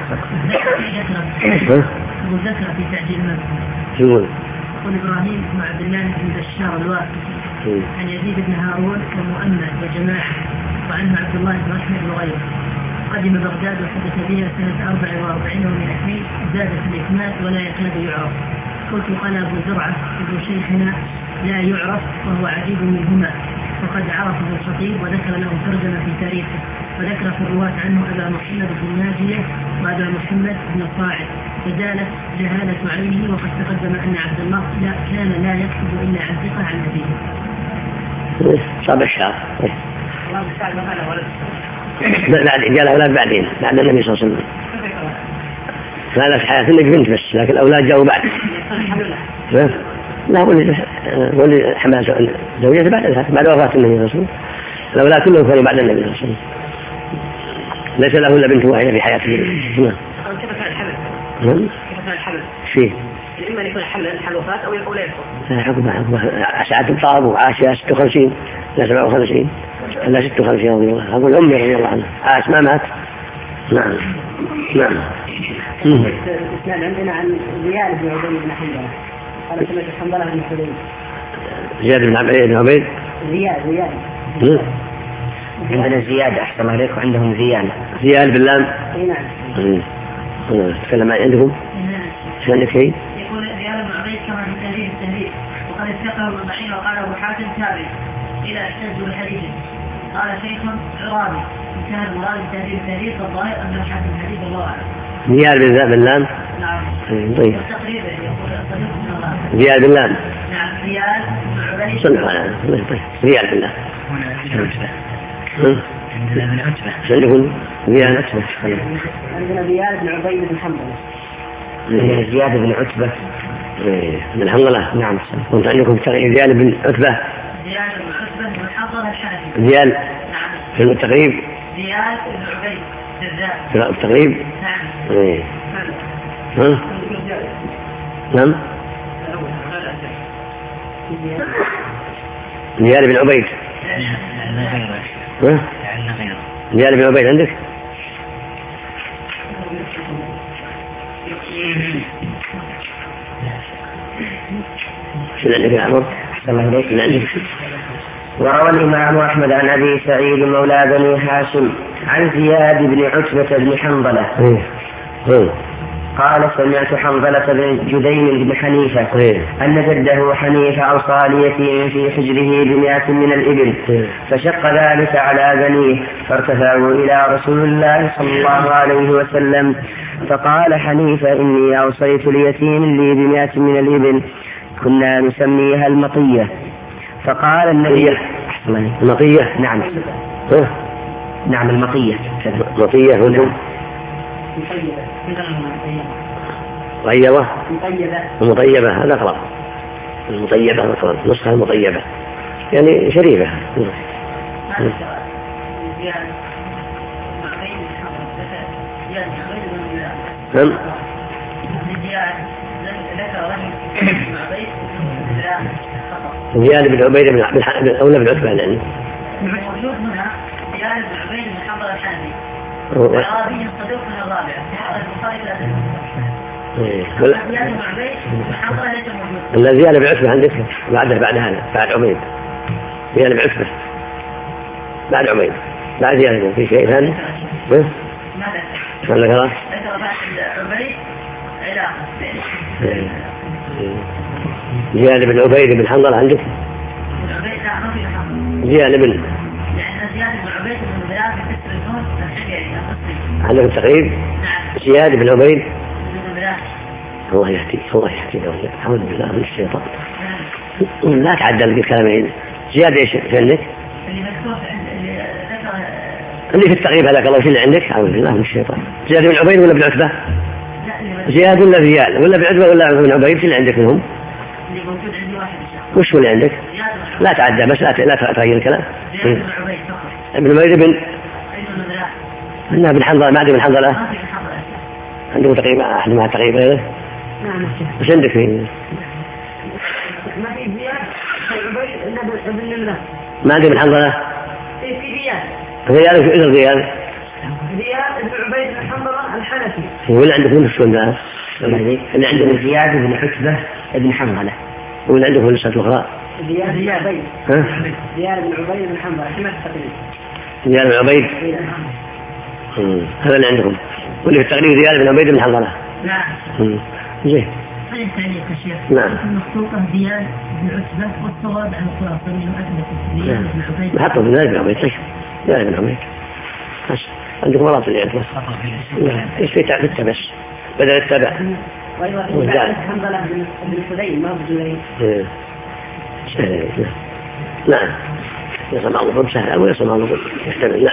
ذكر في تعجيل المذهب يقول إبراهيم بن عبد الله بن بشار الواسطي عن يزيد بن هارون ومؤمل وجماعة وعنه عبد الله بن أحمد وغيره قدم بغداد وحدث بها سنة 44 و200 زاد في الإكمال ولا يكاد يعرف. قلت قال أبو زرعة ابن شيخنا لا يعرف وهو عجيب منهما، فقد عرف ابن الخطيب وذكر له ترجمة في تاريخه، وذكر في الرواة عنه أبا محمد بن ناجية وأبا محمد بن صاعد، فزالت جهالة عينه. وقد تقدم أن عبد الله كان لا يكتب إلا عن ثقة عن أبيه. صاب الشعر بعد قال أولاد بعدين بعد النبي صلى الله عليه وسلم، فهذا في حياة انك بنت بس، لكن الأولاد جاءوا بعد. لا ولي حماس زوجته بعد وفاة النبي صلى الله عليه وسلم، الأولاد كلهم كانوا بعد النبي صلى الله عليه وسلم، ليس له إلا بنت واحدة في حياته. كيف كان الحمل؟ كيف كان الحمل؟ فيه إما أن يكون الحمل وفاة أو لا يكون. حكمها ساعة الطاب وعاشها 56 لا 57 لا 56 رضي الله عنه. أقول أمي رضي الله عنها عاش ما مات. نعم نعم. الإسلام عندنا عن زياد بن عبيد بن حنظلة قال سمعت حنظلة بن حبيب. زياد بن عبيد زياد عندنا زياد أحسن عليكم، عندهم زياد باللام. نعم. تكلم عندكم شو عندك شيء؟ يقول زياد بن عبيد كما في التهذيب وقد استقر المعين وقال أبو حاتم تابع إلى احتج بحديث قال شيخ عرابي انتهى المراد التهذيب فالظاهر أن حاتم الحديث الله أعلم. زياد باللام. نعم. طيب. تقريبا يقول زياد باللام. نعم زياد بن عبيد. صلوا على زياد بالله. عندنا من عتبة. عندكم زياد عتبة. عندنا زياد بن عبيد بن حنظلة. زياد بن عتبة من حنظلة. نعم. كنت عندكم زياد بن عتبة. زياد بن عتبة والحنظلة الحنفي. زياد. نعم. في التقريب. زياد بن عبيد بالذات. في التقريب. نعم. إيه. ها؟ نعم. زياد بن عبيد. ها؟ زياد بن عبيد عندك؟ شو عندك يا عمر؟ الله عليك. عندك؟ وروى الإمام أحمد عن أبي سعيد مولى بني هاشم عن زياد بن عتبة بن حنظلة قال سمعت حنظلة بن جذيم بن حنيفة أن جده حنيفة أوصى ليتيم في حجره ب100 من الإبل، فشق ذلك على بنيه فارتفعوا إلى رسول الله صلى الله عليه وسلم، فقال حنيفة إني أوصيت ليتيم لي ب100 من الإبل كنا نسميها المطية. فقال النبي المطية. نعم. نعم المطية. مطية هنا. المطيبة هذا أقرب. المطيبة أقرب. نسخة المطيبة يعني شريفة. زياد بن عبيد بن أولى بن عتبة يعني. الموجود هنا زياد بن عبيد بن حنظلة الحنفي والعربي الصدوق من الرابعة البخاري لا زياد بن عبيد بن حنظلة ليس موجود. لا زياد بن عتبة عندك بعد هذا بعد عبيد زياد بن عتبة بعد عبيد بعد زياد في شيء ثاني؟ ماذا خلاص؟ زياد بن عبيد بن حنظلة عندك؟ زياد بن عندك التقريب؟ زياد بن عبيد. الله يهدي أعوذ بالله من الشيطان. لا تعدل بالكلامين. زياد ايش عندك؟ اللي في التقريب هذاك الله اللي عندك. أعوذ بالله من الشيطان. زياد بن عبيد ولا بن عتبة؟ زياد ولا زياد ولا بن عتبة ولا بن عبيد اللي عندك منهم؟ اللي موجود عندي واحد. وش هو اللي عندك؟ لا تعدى بس لا تغير الكلام. ابن عبيد بن حنظلة ما عندي بن حنظلة. عنده تقريبا أحد مع تقريبا غيره. وش عندك فيه؟ ما في زياد بن عبيد إلا بن نمرة. ما عندي بن حنظلة. في زياد. زياد في إذن زياد بن عبيد بن حنظلة الحنفي. ولا عندك من السؤال ده؟ اللي عندك زياد بن عتبة بن حنظلة. ولا عندك من السؤال الأخرى؟ زياد بن عبيد. زياد بن عبيد بن حنظلة. زياد بن عبيد. هذا اللي عندكم. واللي في التقريب زياد بن عبيد بن حنظلة. نعم. زين. هذه التعليق يا شيخ. نعم. المخطوطة زياد بن عتبة والصواب عن الخلاصة من أثبت زياد بن عبيد. حطوا في زياد بن عبيد. زياد بن عبيد. بس عندكم مرات اللي عندكم. ايش في تعبت بس بدل التبع. حنظلة بن حذين ما بجلين. نعم. يسمع الله سهل أو يسمع الله يحتمل.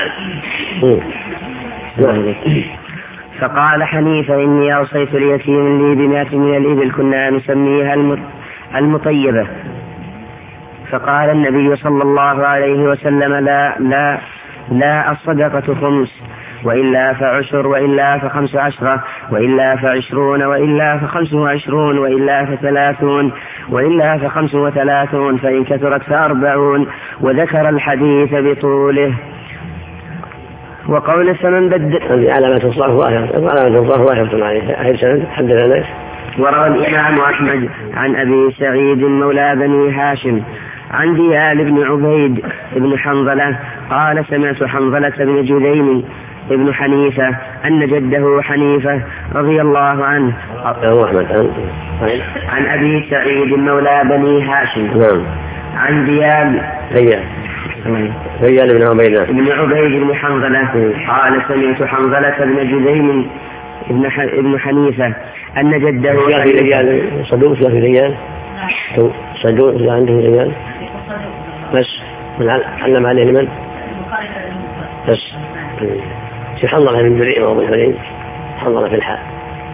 نعم. فقال حنيفة إني أوصيت اليتيم لي ب100 من الإبل كنا نسميها المطيبة. فقال النبي صلى الله عليه وسلم لا الصدقة 5 وإلا فعشر وإلا ف15 وإلا ف20 وإلا ف25 وإلا ف30 وإلا ف35 فإن كثرت ف40 وذكر الحديث بطوله. وقول فمن بدل علامة الصرف واحدة عليها أهل سند حدثنا. وروى الإمام أحمد عن أبي سعيد مولى بني هاشم عن ديال بن عبيد بن حنظلة قال سمعت حنظلة بن جذيم ابن حنيفة أن جده حنيفة رضي الله عنه عن أبي سعيد مولى بني هاشم عن ديال بن عبيد بن حنظلة قال سمعت حنظلة بن جذيم ابن حنيفة أن جده صدوق في رجال صدوق عنده رجال بس من علم عليه لمن بس في حنظلة من جريء وابو الحليم حنظلة في الحال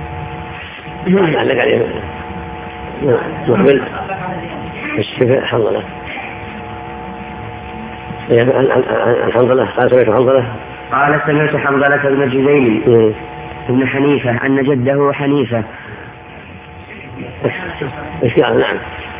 علق عليه مقبل الشفاء حنظلة الحنظلة قال سمعت حنظلة بن جذيم ابن حنيفة أن جده حنيفة. ايش يعني؟ نعم.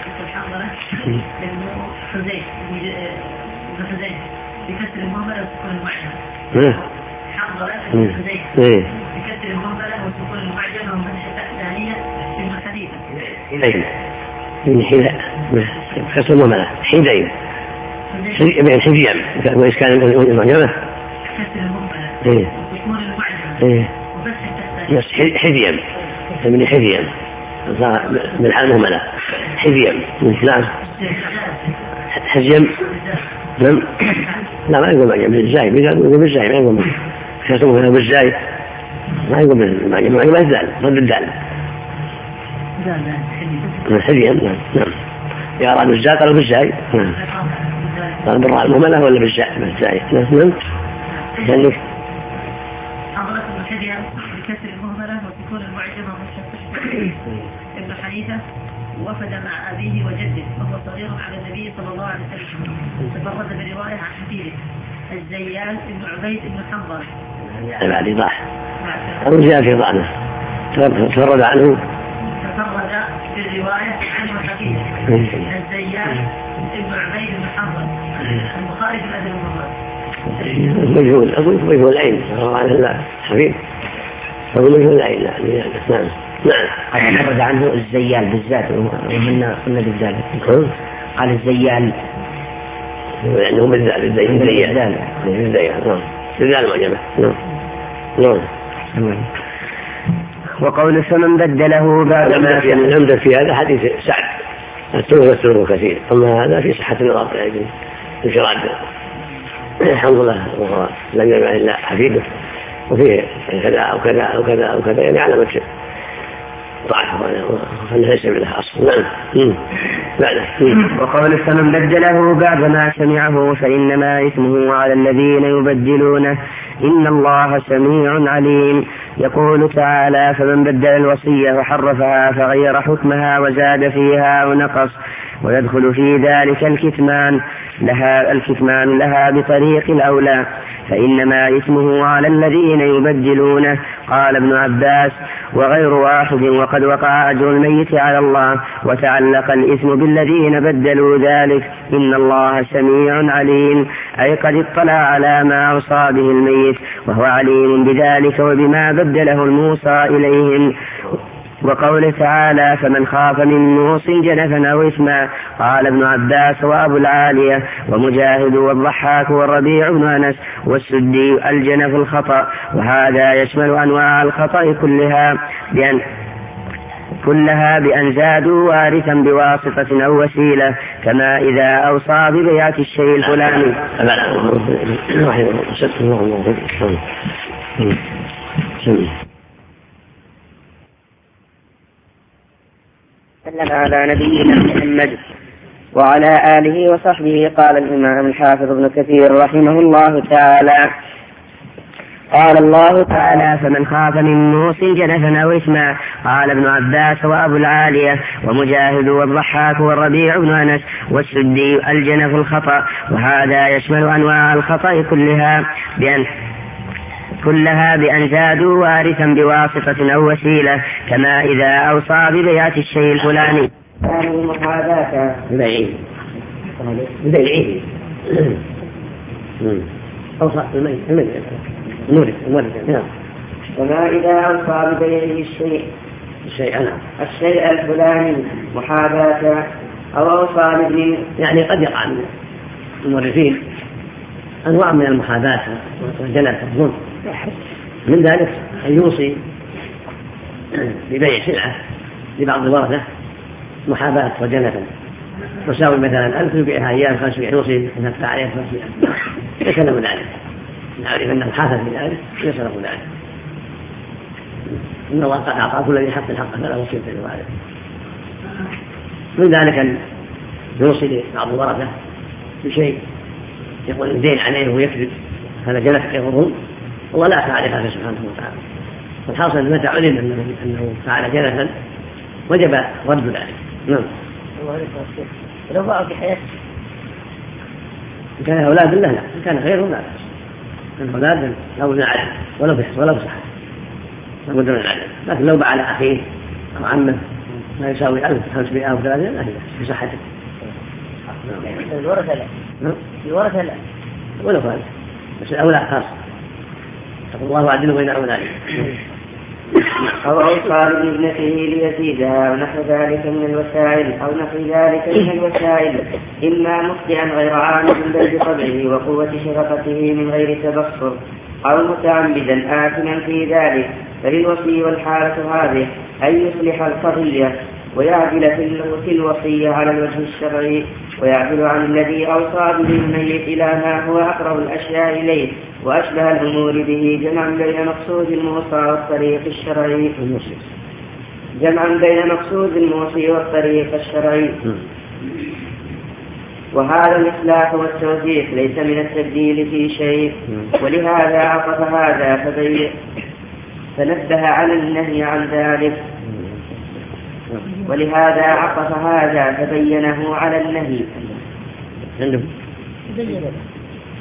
بكسر المهملة وسكون المعجم. حنظلة بن حذين بكسر المهملة وسكون المعجم وفتح الثانية ابن حذيفة. من حذاء كسر المهملة حذين بين حذيان وإيش كان المعجمة كسر المهملة وسكون المعجم بس حذيان من حذيان من حال مهملة حذيان. نعم. حزيم نعم. لا ما يقول معجم بالزاي يقول بالزاي ما يقول كسره بالزاي ما يقول بالمعجم ما الدال ضد الدال حذيان. نعم. يا رب بالزاي قالوا بالزاي قال بالراء المهملة ولا بالزاي. نعم. عندك حضرة الحذيان بكسر المهملة وسكون المعجمة ابن حنيفة وفد مع أبيه وجده وهو صغير على النبي صلى الله عليه وسلم تفرد برواية عن حفيده الزيان بن عبيد بن حنظلة بعد إيضاح أو زيادة في ضعنه تفرد عنه بالرواية عنه حفيده الزيان بن عبيد بن حرب البخاري في الأدب المفرد. مجهول، أقول مجهول العين الله حبيب، أقول مجهول العين. نعم قد نبرد عنه الزيال بالذات ومنا قلنا بالذات قال الزيال لأنه بالذات الزيال نعم. وقول فمن بدله بعد ما العمدة في هذا حديث سعد التوبة كثير، أما هذا في صحة النظر يعني انفراد الحمد لله لم يبع إلا حفيده وفيه كذا أو كذا أو كذا أو كذا يعني على وجه ضعف فليس لها أصل. وقول فمن بدله بعد ما سمعه فإنما إثمه على الذين يبدلونه إن الله سميع عليم. يقول تعالى فمن بدل الوصية وحرفها فغير حكمها وزاد فيها ونقص ويدخل في ذلك الكتمان لها بطريق الأولى فإنما إثمه على الذين يبدلونه. قال ابن عباس وغير واحد وقد وقع أجر الميت على الله وتعلق الإثم بالذين بدلوا ذلك إن الله سميع عليم أي قد اطلع على ما أوصى به الميت وهو عليم بذلك وبما بدله الموصى إليهم. وقول تعالى فمن خاف من موص جنفا أو إثما قال ابن عباس وأبو العالية ومجاهد والضحاك والربيع بن أنس والسدي الجنف الخطأ وهذا يشمل أنواع الخطأ كلها بأن زادوا وارثا بواسطة أو وسيلة كما إذا أوصى ببيعة الشيء الفلاني. سلم على نبينا محمد وعلى آله وصحبه. قال الإمام الحافظ ابن كثير رحمه الله تعالى قال الله تعالى فمن خاف من موص جنفا أو إثما قال ابن عباس وأبو العالية ومجاهد والضحاك والربيع بن أنس والسدي الجنف الخطأ وهذا يشمل أنواع الخطأ كلها بأن زادوا وارثا بواسطة أو وسيلة كما إذا أوصى ببيعة الشيء الفلاني. كما إذا أوصى ببيعه الشيء الفلاني محاباة أو أوصى بابنه. يعني قد يقع من المورثين أنواع من المحاباة والجنة الظلم، من ذلك أن يوصي ببيع سلعة لبعض الورثة محاباة وجنة تساوي مثلا 1000 يبيعها أيام 500 يوصي أن تدفع عليه 500 ليس له ذلك، نعرف أنه حاث في ذلك ليس له ذلك. إن الله قد أعطى كل ذي حق حقه فلا وصية لوارث. من ذلك أن يوصي لبعض الورثة بشيء يقول الدين عليه ويكذب، هذا جنح يظلم والله لا فعل هذا سبحانه وتعالى. والحاصل متى علم أنه فعل جنحا وجب رد ذلك. نعم. لو باعوا في حياته إن كان أولاد لا، إن كان خير لا، الأولاد لو نعلم ولا بصحة لابد من العدل، لكن لو باع على أخيه أو عمه ما يساوي 1500 أو 300 لا بصحته. الورثة لا ولا فعل بس الأولاد خاص تقول الله عدل بين أولادهم. أو أوصى بابنته ليزيدها ونحو ذلك من الوسائل إما مخطئا غير عامد بل بطبعه وقوة شفقته من غير تبصر أو متعمدا آثما في ذلك. فللوصي والحالة هذه أن يصلح القضية ويعدل في الوصية على الوجه الشرعي ويعدل عن الذي أوصى به الميت إلى ما هو أقرب الأشياء إليه وأشبه الأمور به جمعا بين مقصود الموصى والطريق الشرعي وهذا الإصلاح والتوجيه ليس من التبديل في شيء. ولهذا عطف هذا فنبه على النهي عن ذلك ولهذا عطف هذا فبينه على النهي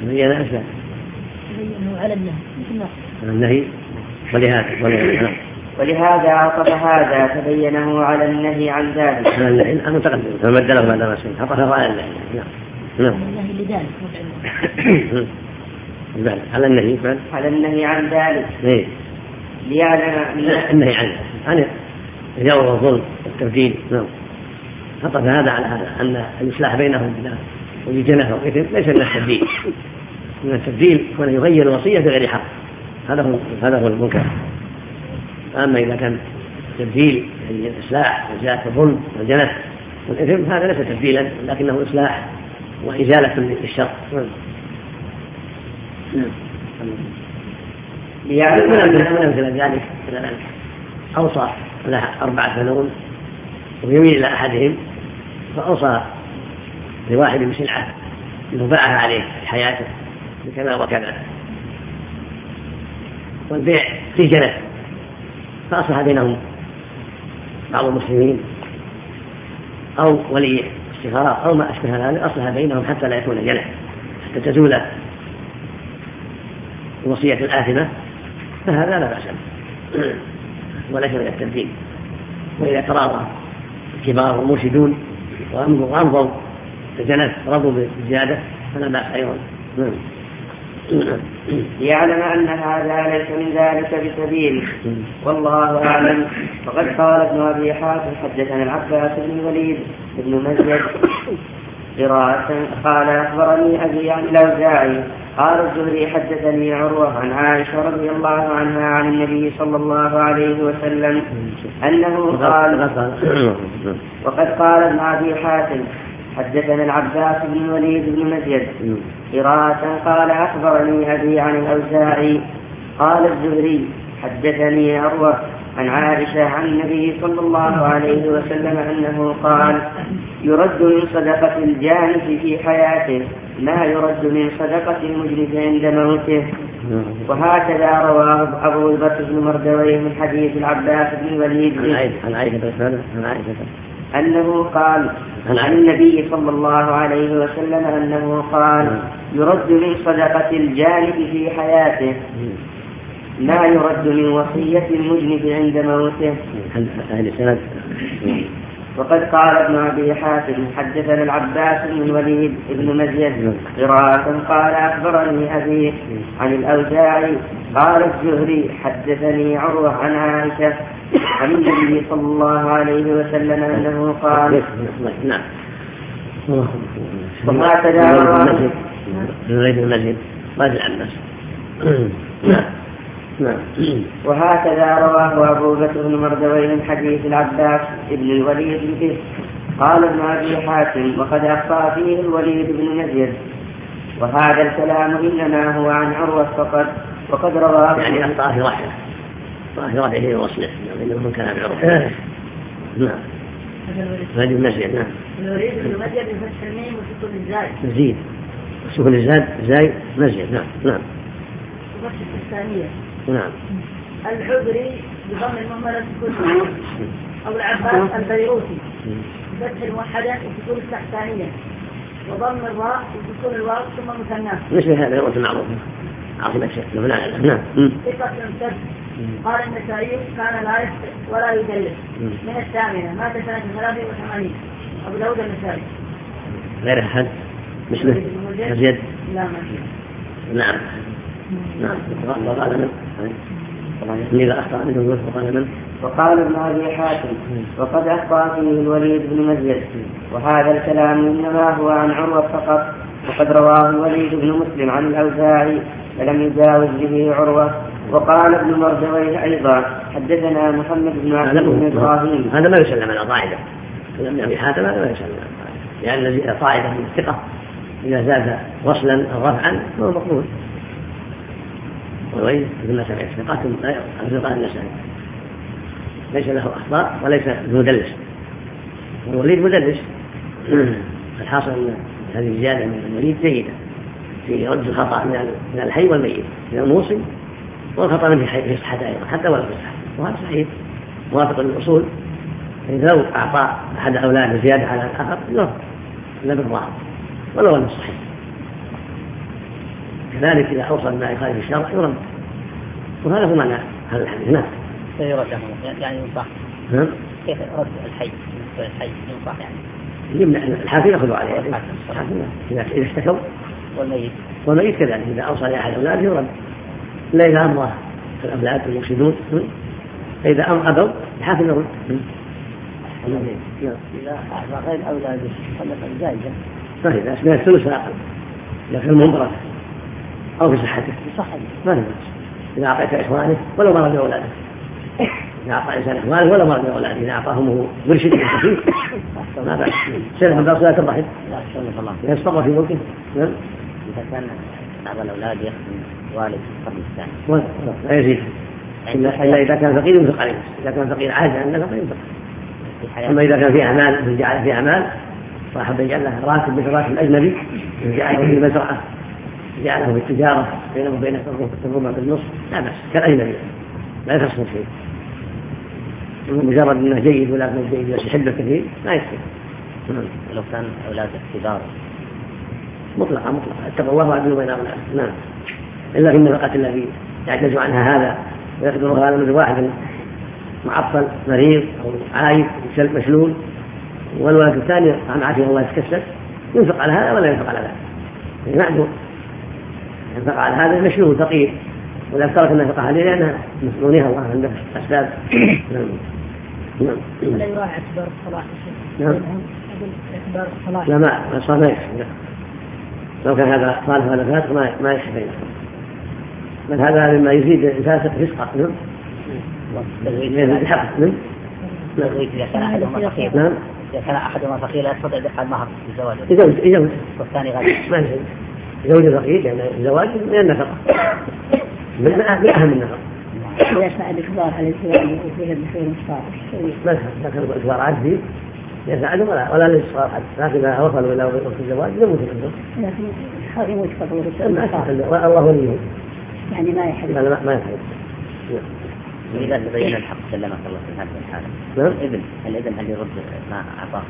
على النهي ولهذا ولهذا عطف هذا فبينه على النهي عن ذلك. على النهي المتقدم فمدله بعد ما سمع عطفه على النهي. نعم. النهي لذلك. على النهي على النهي عن ذلك. إيه. ليعلم النهي عن الجور والظلم والتبديل. نعم. عطف هذا على هذا أن الإصلاح بينهم والجنة والإثم ليس من التبديل. من التبديل هو أن يغير الوصية بغير حق. هذا هو المنكر. أما إذا كان تبديل يعني الإصلاح وزيادة الظلم والجنة والإثم هذا ليس تبديلا لكنه إصلاح وإزالة للشر. من أمثلة ذلك أوصى له 4 بنون ويميل إلى أحدهم فأوصى لواحد بسلعة يباعها عليه في حياته بكذا وكذا والبيع في جنة فأصلح بينهم بعض المسلمين أو ولي استخارة أو ما أشبه ذلك أصلح بينهم حتى لا يكون جنة حتى تزول الوصية الآثمة فهذا لا بأس به وليس من التبديل. وإذا تراضى الكبار والمرشدون وأمضوا الجنة رضوا بالزيادة فلا بأس أيضا. ليعلم أن هذا ليس من ذلك بسبيل والله أعلم. وقد قال ابن أبي حاتم حدثنا العباس بن الوليد بن مزيد قراءة قال أخبرني أبي عن الأوزاعي قال الزهري حدثني عروة عن عائشة رضي الله عنها عن النبي صلى الله عليه وسلم أنه قال. وقد قال ابن أبي حاتم حدثنا العباس بن الوليد بن مزيد قراءة قال أخبرني أبي عن الأوزاعي قال الزهري حدثني عروة عن عائشة عن النبي صلى الله عليه وسلم أنه قال يرد من صدقة الجانف في حياته ما يرد من صدقة المجرم عند موته. وهكذا رواه أبو بكر بن مردويه من حديث العباس بن الوليد أنه قال عن النبي صلى الله عليه وسلم أنه قال يرد من صدقة الجانف في حياته ما يرد من وصية المجنب عند موته. وقد قال ابن أبي حاتم حدثنا العباس بن الوليد بن مزيد قراءة قال أخبرني أبي عن الأوزاعي قال الزهري حدثني عروة عن عائشة عن النبي صلى الله عليه وسلم أنه قال وهكذا رواه وهكذا رواه أبو بكر بن مردويه من حديث العباس بن الوليد به قال ابن أبي حاتم وقد أخطأ فيه الوليد بن مزيد وهذا الكلام إنما هو عن عروة فقط. وقد رواه يعني أخطأ في رحله وصله من كلام عروة. نعم. الوليد بن مزيد. نعم. الوليد بن مزيد بفتح الميم وسكون الزاي. مزيد. سكون الزاي مزيد. نعم. نعم. وفتح الثانية. نعم. الحبري بضم المهملة سكون أو العباس البيروتي بفتح الموحدة وسكون الثانية وضم الراء وسكون الواو ثم مثناه. مثل هذا يروى المعروف عاصمة الشيخ. نعم. ثقة المسد. قال النسائي كان لا يخطئ ولا يدلس من الثامنة مات سنة 83. أبو داود النسائي. غير أحد مثله مزيد. لا نعم. نعم. وقال من إذا أخطأ منه وقال من وقال ابن أبي حاتم وقد أخطأ فيه الوليد بن مزيد وهذا الكلام إنما هو عن عروة فقط. وقد رواه الوليد بن مسلم عن الأوزاعي فلم يجاوز به عروة. وقال ابن مردويه أيضا حدثنا محمد بن إبراهيم. هذا ما يسلم على قاعدة ابن أبي حاتم هذا ما يسلم لأن قاعدة من الثقة إذا زاد وصلا أو رفعا فهو مقبول. والوليد بن سمع ثقات لا يقال النسائي ليس له أخطاء وليس مدلس. والوليد مدلس. الحاصل أن هذه الزيادة من الوليد جيدة في رد الخطأ من الحي والميت من الموصي والخطأ منه في صحة أيضا حتى ولا في صحة وهذا صحيح موافق للأصول. إذا لو أعطى أحد أولاده زيادة على الآخر لا بالظاهر ولو أنه صحيح. كذلك إذا أوصل ما يخالف الشرع يرد. وهذا هو معنى هذا الحديث. نعم. يعني ينصح. كيف رد الحي؟ الحي ينصح يعني. يمنع الحاكم يأخذ عليه. إذا اشتكوا. والميت كذلك إذا أوصى لأحد أولاده يرد. لا إذا أمره الأولاد المفسدون. فإذا أبوا الحاكم يرد. إذا غير أولاده فلت الجائزة. صحيح إذا أسمع الثلث فأقل. إذا كان منضرب أو في صحته. ما نبغى. إذا أعطيت إخوانه ولو مرض بأولاده. إذا أعطى إنسان إخوانه ولا مرض بأولاده. إذا أعطاهم مرشد خفيف ما بأس. سلف الباصلة الرحم. إذا استقر في ملكه. إذا كان بعض الأولاد يخدم والد قبل الثاني. لا يزيد. إلا إذا كان فقير ينفق عليه. إذا كان فقير عاجز عن النفقة ينفق. أما إذا كان في أعمال جعل في أعمال فأحب يجعل له راتب مثل راتب الأجنبي جعله في المزرعة جعله في التجارة بينه وبين التجربة بالنص لا بأس كالأجنبي لا يخصم شيء. مجرد أنه جيد ولا أنه جيد بس يحبه كثير ما يكفي. لو كان أولاد اختبار مطلقة اتقوا الله وعدلوا بين أولاده. نعم. إلا في النفقة التي يعتز عنها هذا ويقدرها هذا من واحد معطل مريض أو عايب مشلول والولد الثاني عن عافية الله يتكسر ينفق على هذا ولا ينفق على هذا. معدوم ينفق على هذا مشلول فقير ولا ترك النفقة عليه لأنها مسؤوليها الله عنده أسباب. ولا يراعي اعتبار الصلاح. اعتبار الصلاح. لا ما صار ما يكفي. لو كان هذا صالح ولا فاسق ما يكفي. بل هذا مما يزيد الفاسق فسقا. إذا كان أحدهما فقير. إذا كان أحدهما فقير لا يستطيع دفع المهر في الزواج. يزوج. والثاني غني. ما يزوج. زوج فقير يعني الزواج من النفقة. من أهم النفقة. إذا فعل إخبار على الزواج وفيه الدخول مصطار. ما لكن الإخبار عادي يساعد ولا الإصرار حتى لكن إذا وصلوا إلى وقت الزواج يموت عندهم. لكن هذا يموت قبل الله وليه. يعني ما يحب. ما يحب. إذا تبين الحق سلمك الله في هذه الحالة. الابن هل يرد ما أعطاه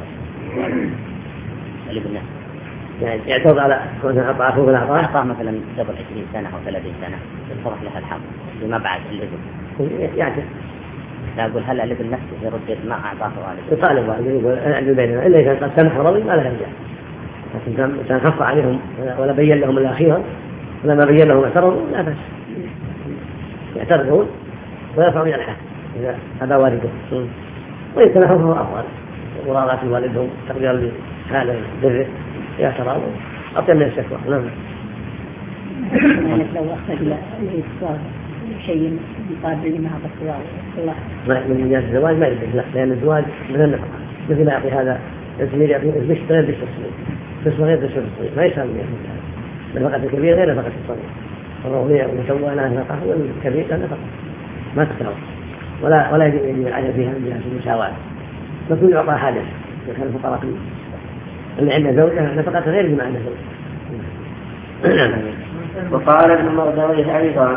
الابن نفسه؟ يعني يعترض على كون أعطاه ولا أعطاه مثلا قبل 20 سنة أو 30 سنة يتضح له الحق بما بعد الابن. يعترض. لا أقول هل الابن نفسه يرد ما أعطاه والده؟ يطالب والده يقول أعدل بيننا إلا إذا قد سمح ورضي ما له يرجع. لكن كان خف عليهم ولا بين لهم إلا أخيرا ولما بين لهم اعترضوا لا بأس. يعترضون ويرفعون إلى الحق إذا هذا والده وإن سمحوا فهو أفضل. مراعاة والدهم تقدير لهذا البر يعترضوا أطيب من الشكوى. نعم. لو أخرج الإصرار شيء يقابل مع الصغار الله. من جهة الزواج ما يدرك لا لأن الزواج من النفقة مثل ما يعطي هذا الزميل يعطي البش غير بش الصغير بس غير بش الصغير ما يساوي نفقة الكبير غير نفقة الصغير. الرضيع المسوى لها نفقة والكبير لها نفقة ما تساوي ولا يجب العدل فيها من جهة المساواة. فكل يعطى حاجة كان الفقراء اللي عنده زوجة نفقة غير اللي ما عنده زوجة. وقال ابن مردويه أيضا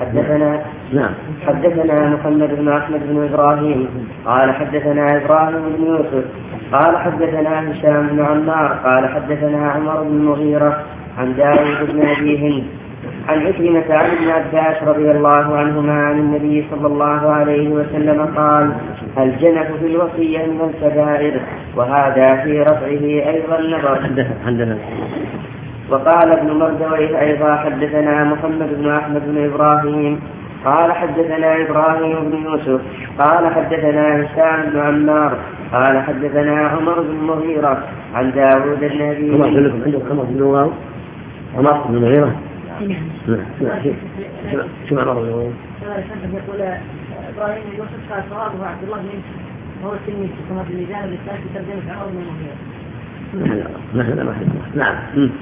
حدثنا محمد بن أحمد بن إبراهيم قال حدثنا إبراهيم بن يوسف قال حدثنا هشام بن عمار قال حدثنا عمر بن المغيرة عن داود بن أبي هند عن عكرمة عن ابن عباس رضي الله عنهما عن النبي صلى الله عليه وسلم قال الجنة في الوصية من الكبائر وهذا في رفعه أيضا نظر. وقال ابن مردويه أيضا حدثنا محمد بن أحمد بن إبراهيم قال حدثنا إبراهيم بن يوسف قال حدثنا هشام بن عمار قال حدثنا عمر بن المغيرة عن داود بن أبي هند. عمر بن المغيرة شو عمر بن المغيرة؟ يقول إبراهيم بن يوسف قال صوابه عبد الله بن يوسف وهو التلميذ في صناد الميزان بالثالث ترجمة عمر بن المغيرة. نعم.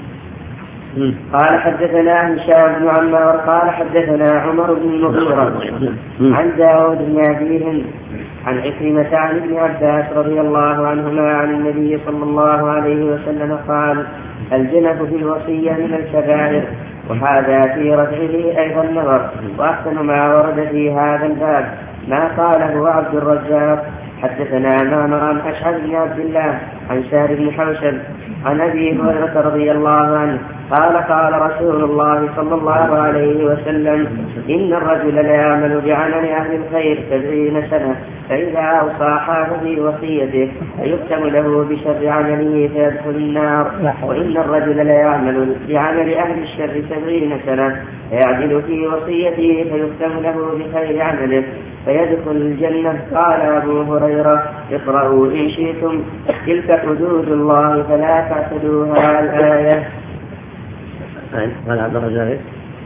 قال حدثنا هشام بن عمار قال حدثنا عمر بن المغيرة عن داود بن أبي هند عن عكرمة عن ابن عباس رضي الله عنهما عن النبي صلى الله عليه وسلم قال الجنة في الوصية من الكبائر وهذا في رفعه أيضا نظر. وأحسن ما ورد في هذا الباب ما قاله عبد الرزاق حدثنا معمر عن أشعث بن عبد الله عن سهل بن حوشب عن أبي هريرة رضي الله عنه قال رسول الله صلى الله عليه وسلم إن الرجل لا يعمل بعمل أهل الخير 70 سنة فإذا أوصى حاف في وصيته فيختم له بشر عمله فيدخل النار، وإن الرجل لا يعمل بعمل أهل الشر 70 سنة فيعدل في وصيته فيختم له بخير عمله فيدخل الجنة. قال أبو هريرة اقرأوا إن شئتم تلك حدود الله فلا تعتدوها. الآية. قال عبد الرزاق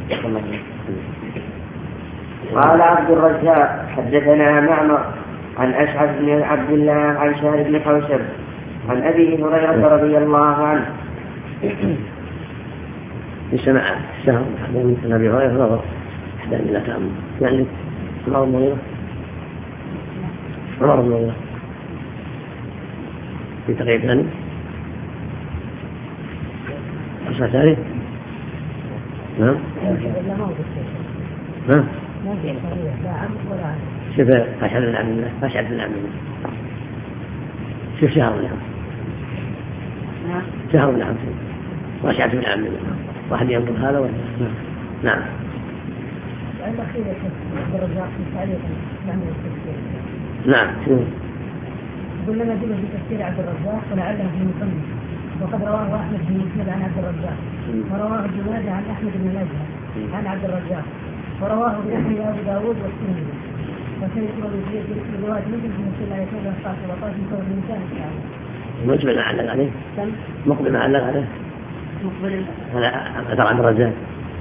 قال عبد الرزاق حدثنا معمر عن أشعث بن عبد الله عن سهل بن حوشب عن أبي هريرة رضي الله عنه بسمع السهر من أبي هريرة نظر أحسن إلى تأمل يعني عمر المغيرة في تقريب ثاني أصلا ثاني نعم شوف أشهد بن عبد الله شوف شهر بن عبد وأشهد بن عبد الله واحد ينظر هذا ولا نعم. نعم يقول لنا جمل في تفسير عبد الرزاق ولعله في المصنف وقد رواه أحمد بن مسند عن عبد الرزاق ورواه ابن ماجه عن أحمد بن نجح عن عبد الرزاق ورواه بنحو أبو داود والترمذي وسيذكر في رواية مسلم في مسلم عليه وسلم قال وقال في كون الإنسان مقبل علق عليه مقبل علق عليه هذا أثر عبد الرزاق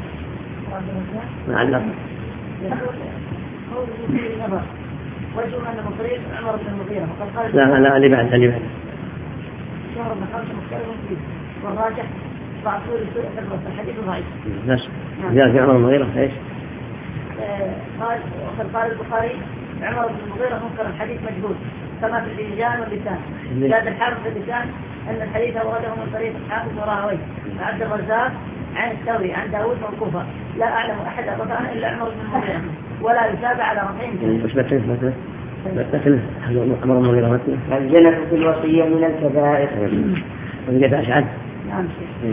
معلق وجه أن مطريق عمر بن المغيرة وقد قال لا اللي بعد شهر بن خمسة مختلف فيه والراجح بعض سورة الحديث ضعيف. بس جاء في عمر بن المغيرة ايش؟ قال البخاري عمر بن المغيرة منكر الحديث مجهول كما في اللسان واللسان. زاد الحافظ في اللسان أن الحديث ورده من طريق حافظ وراهوي عبد الرزاق عن الثوري عن داود موقوفا لا أعلم أحد رفعه إلا عمر بن المغيرة ولا يتابع على رفعه. وش مثله عمر بن المغيرة مثله الجنة في الوصية من الكبائر. وجد أشعث نعم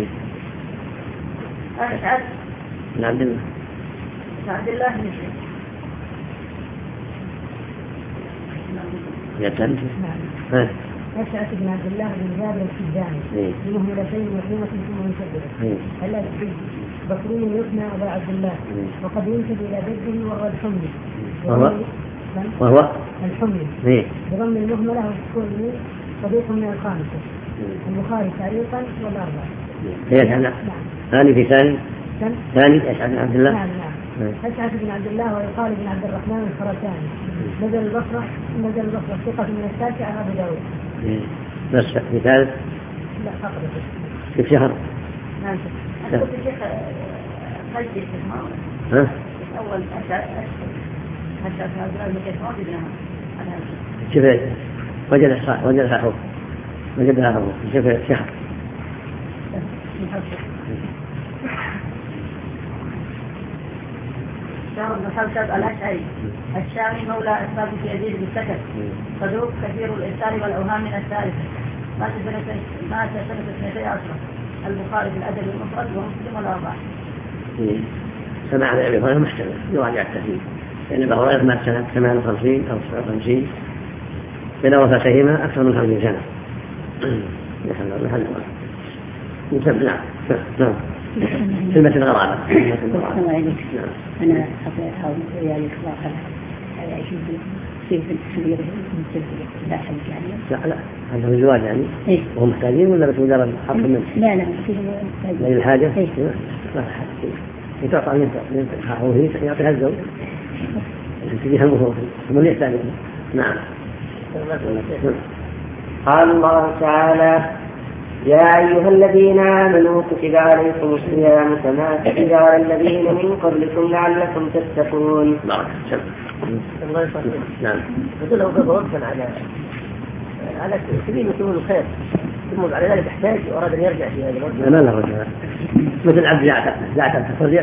أشعث بن عبد الله مثله يتم أشعث بن عبد الله بن جابر السجاني بمهملتين وحيمة ثم منشدة الذي بصري يثنى أبا عبد الله وقد ينسب إلى جده وهو الحمي وهو الحمي بضم المهملة والسكون صديق من الخامسة. البخاري تعليقا والأربعة. ثاني في ثاني أشعث بن عبد الله. نعم أشعث بن عبد الله ويقال بن عبد الرحمن الخرساني نزل البصرة ثقة من التاسعة أبو داود. بس في ثالث لا فقط في شهر. نعم أنا قلت الشيخ خلت الشيخ أول أشعث بن عبد الله المكيسون ابنها شوف وجدها حروف شوف شهر. شهر بن حوشب الأشعري الشامي مولى أسباب في يزيد بالسكت صدوق كثير الإرسال والأوهام من الثالثة مات سنة 12. البخاري في الأدب المفرد ومسلم والأربعة. سمع عن أبي هريرة محتمل يراجع التهذيب لأن أبي هريرة مات سنة 58 أو 59 بين وفاتهما أكثر من 50 سنة. نعم كلمة الغرابة. أنا أحاول يعني إخلاقها أشوف كيف التصوير لا حد يعني. لا هذا الزواج يعني. وهو محتاجين ولا بس مجرد حق منه؟ لا من الحاجة. لا يتعطى من حقه يعطيها الزوج. تجيها المفروض ثم يحتاج. نعم. قال الله تعالى يا أيها الذين آمنوا كتب عليكم الصيام كما كتب على الذين من قبلكم لعلكم تتقون. نعم. يقول له وقفا على سبيل وصول الخير ثم بعد ذلك احتاج وأراد أن يرجع في هذا الوقت. ما له رجع مثل عبد لا ترجع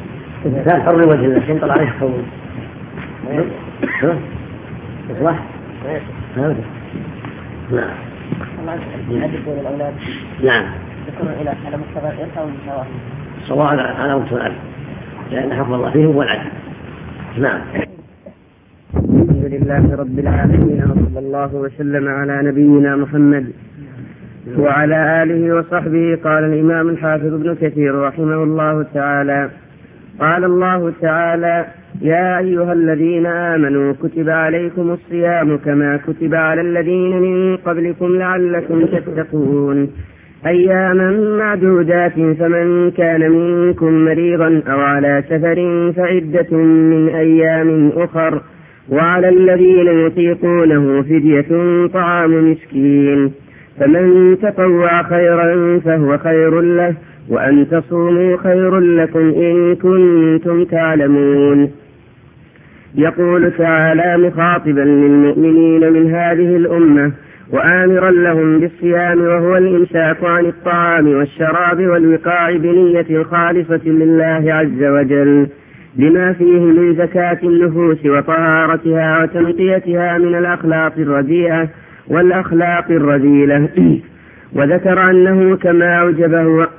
كان حر وجه الله ينطل عليه قول. صح هذا نعم. هل يكون الأولاد نعم يكون إلى على مستوى الإرث أو مستوى صواب على مستوى العدل، لأن حكم الله فيه هو العدل. نعم. الحمد لله رب العالمين، وصلى الله وسلم على نبينا محمد وعلى آله وصحبه. قال الإمام الحافظ ابن كثير رحمه الله تعالى: قال الله تعالى: يا أيها الذين آمنوا كتب عليكم الصيام كما كتب على الذين من قبلكم لعلكم تتقون أياما معدودات، فمن كان منكم مريضا أو على سفر فعدة من أيام أخر، وعلى الذين يطيقونه فدية طعام مسكين، فمن تطوع خيرا فهو خير له، وأن تصوموا خير لكم إن كنتم تعلمون. يقول تعالى مخاطبا للمؤمنين من هذه الأمة وآمرا لهم بالصيام، وهو الإمساك عن الطعام والشراب والوقاع بنية خالصة لله عز وجل، لما فيه من زكاة النفوس وطهارتها وتنقيتها من الأخلاق الرديئة والأخلاق الرذيلة. وذكر أنه كما أوجبه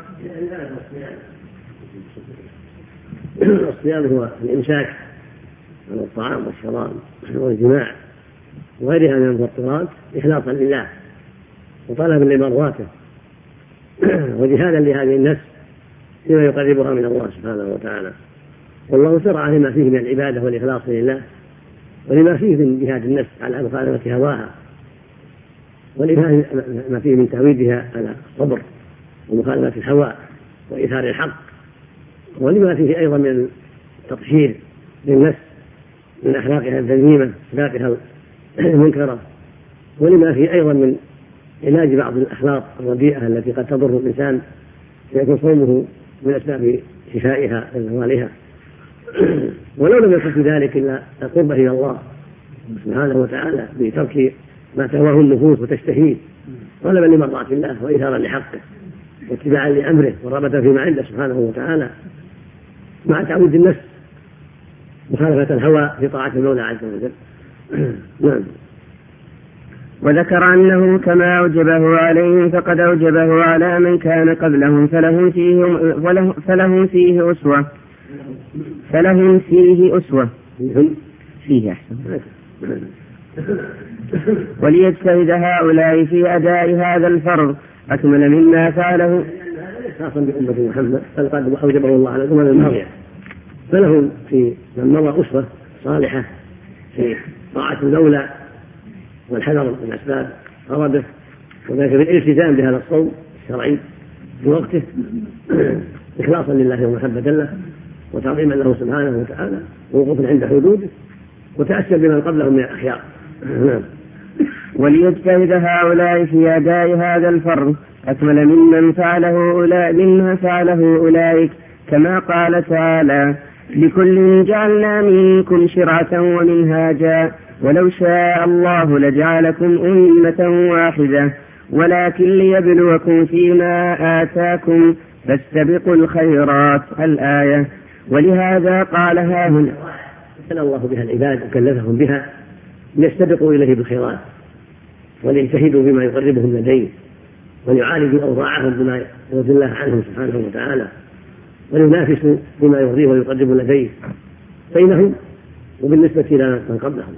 الصيام هو الإمساك عن الطعام والشراب والجماع وغيرها من المفطرات إخلاصا لله وطلبا لمرضاته وجهادا لهذه النفس فيما يقربها من الله سبحانه وتعالى. والله شرع لما فيه من العبادة والإخلاص لله، ولما فيه من جهاد النفس على مخالفة هواها، ولما فيه من تهويدها على الصبر ومخالفة الهوى وإيثار الحق، ولما فيه أيضا من التطهير للنفس من أخلاقها الذميمة أخلاقها المنكرة، ولما فيه أيضا من علاج بعض الأخلاق الرديئة التي قد تضر الإنسان فيكون صومه من أسباب شفائها وزوالها. ولو لم يكن في ذلك إلا القرب إلى الله سبحانه وتعالى بترك ما تهواه النفوس وتشتهيه طلبا لمرضاة الله وإيثارا لحقه واتباعا لأمره ورغبة فيما عنده سبحانه وتعالى، مع تعود النفس مخالفة الهوى في طاعة المولى عز وجل. نعم. وذكر أنه كما أوجبه عليهم فقد أوجبه على من كان قبلهم، فلهم فيه أسوة فيه أحسن. وليجتهد هؤلاء في أداء هذا الفرض أكمل مما فعله خاصا بأمة محمد، بل قد أوجبه الله على الأمم الماضية، فلهم في من مضى أسوة صالحة في طاعة المولى والحذر من أسباب غضبه، وذلك بالالتزام بهذا الصوم الشرعي في وقته إخلاصا لله ومحبة له وتعظيما له سبحانه وتعالى ووقوفا عند حدوده وتأسيا بمن قبلهم من الأخيار. وليجتهد هؤلاء في أداء هذا الفرض أكمل مما فعله أولئك، كما قال تعالى: لكل جعلنا منكم شرعة ومنهاجا ولو شاء الله لجعلكم أمة واحدة ولكن ليبلوكم فيما آتاكم فاستبقوا الخيرات الآية. ولهذا قال ها هنا: ابتلى الله بها العباد وكلفهم بها ليستبقوا إليه بالخيرات وليجتهدوا بما يقربهم لديه وليعالجوا أوضاعهم بما يرضي الله عنهم سبحانه وتعالى ولينافسوا بما يرضيه ويقرب لديه بينهم وبالنسبة إلى من قبلهم،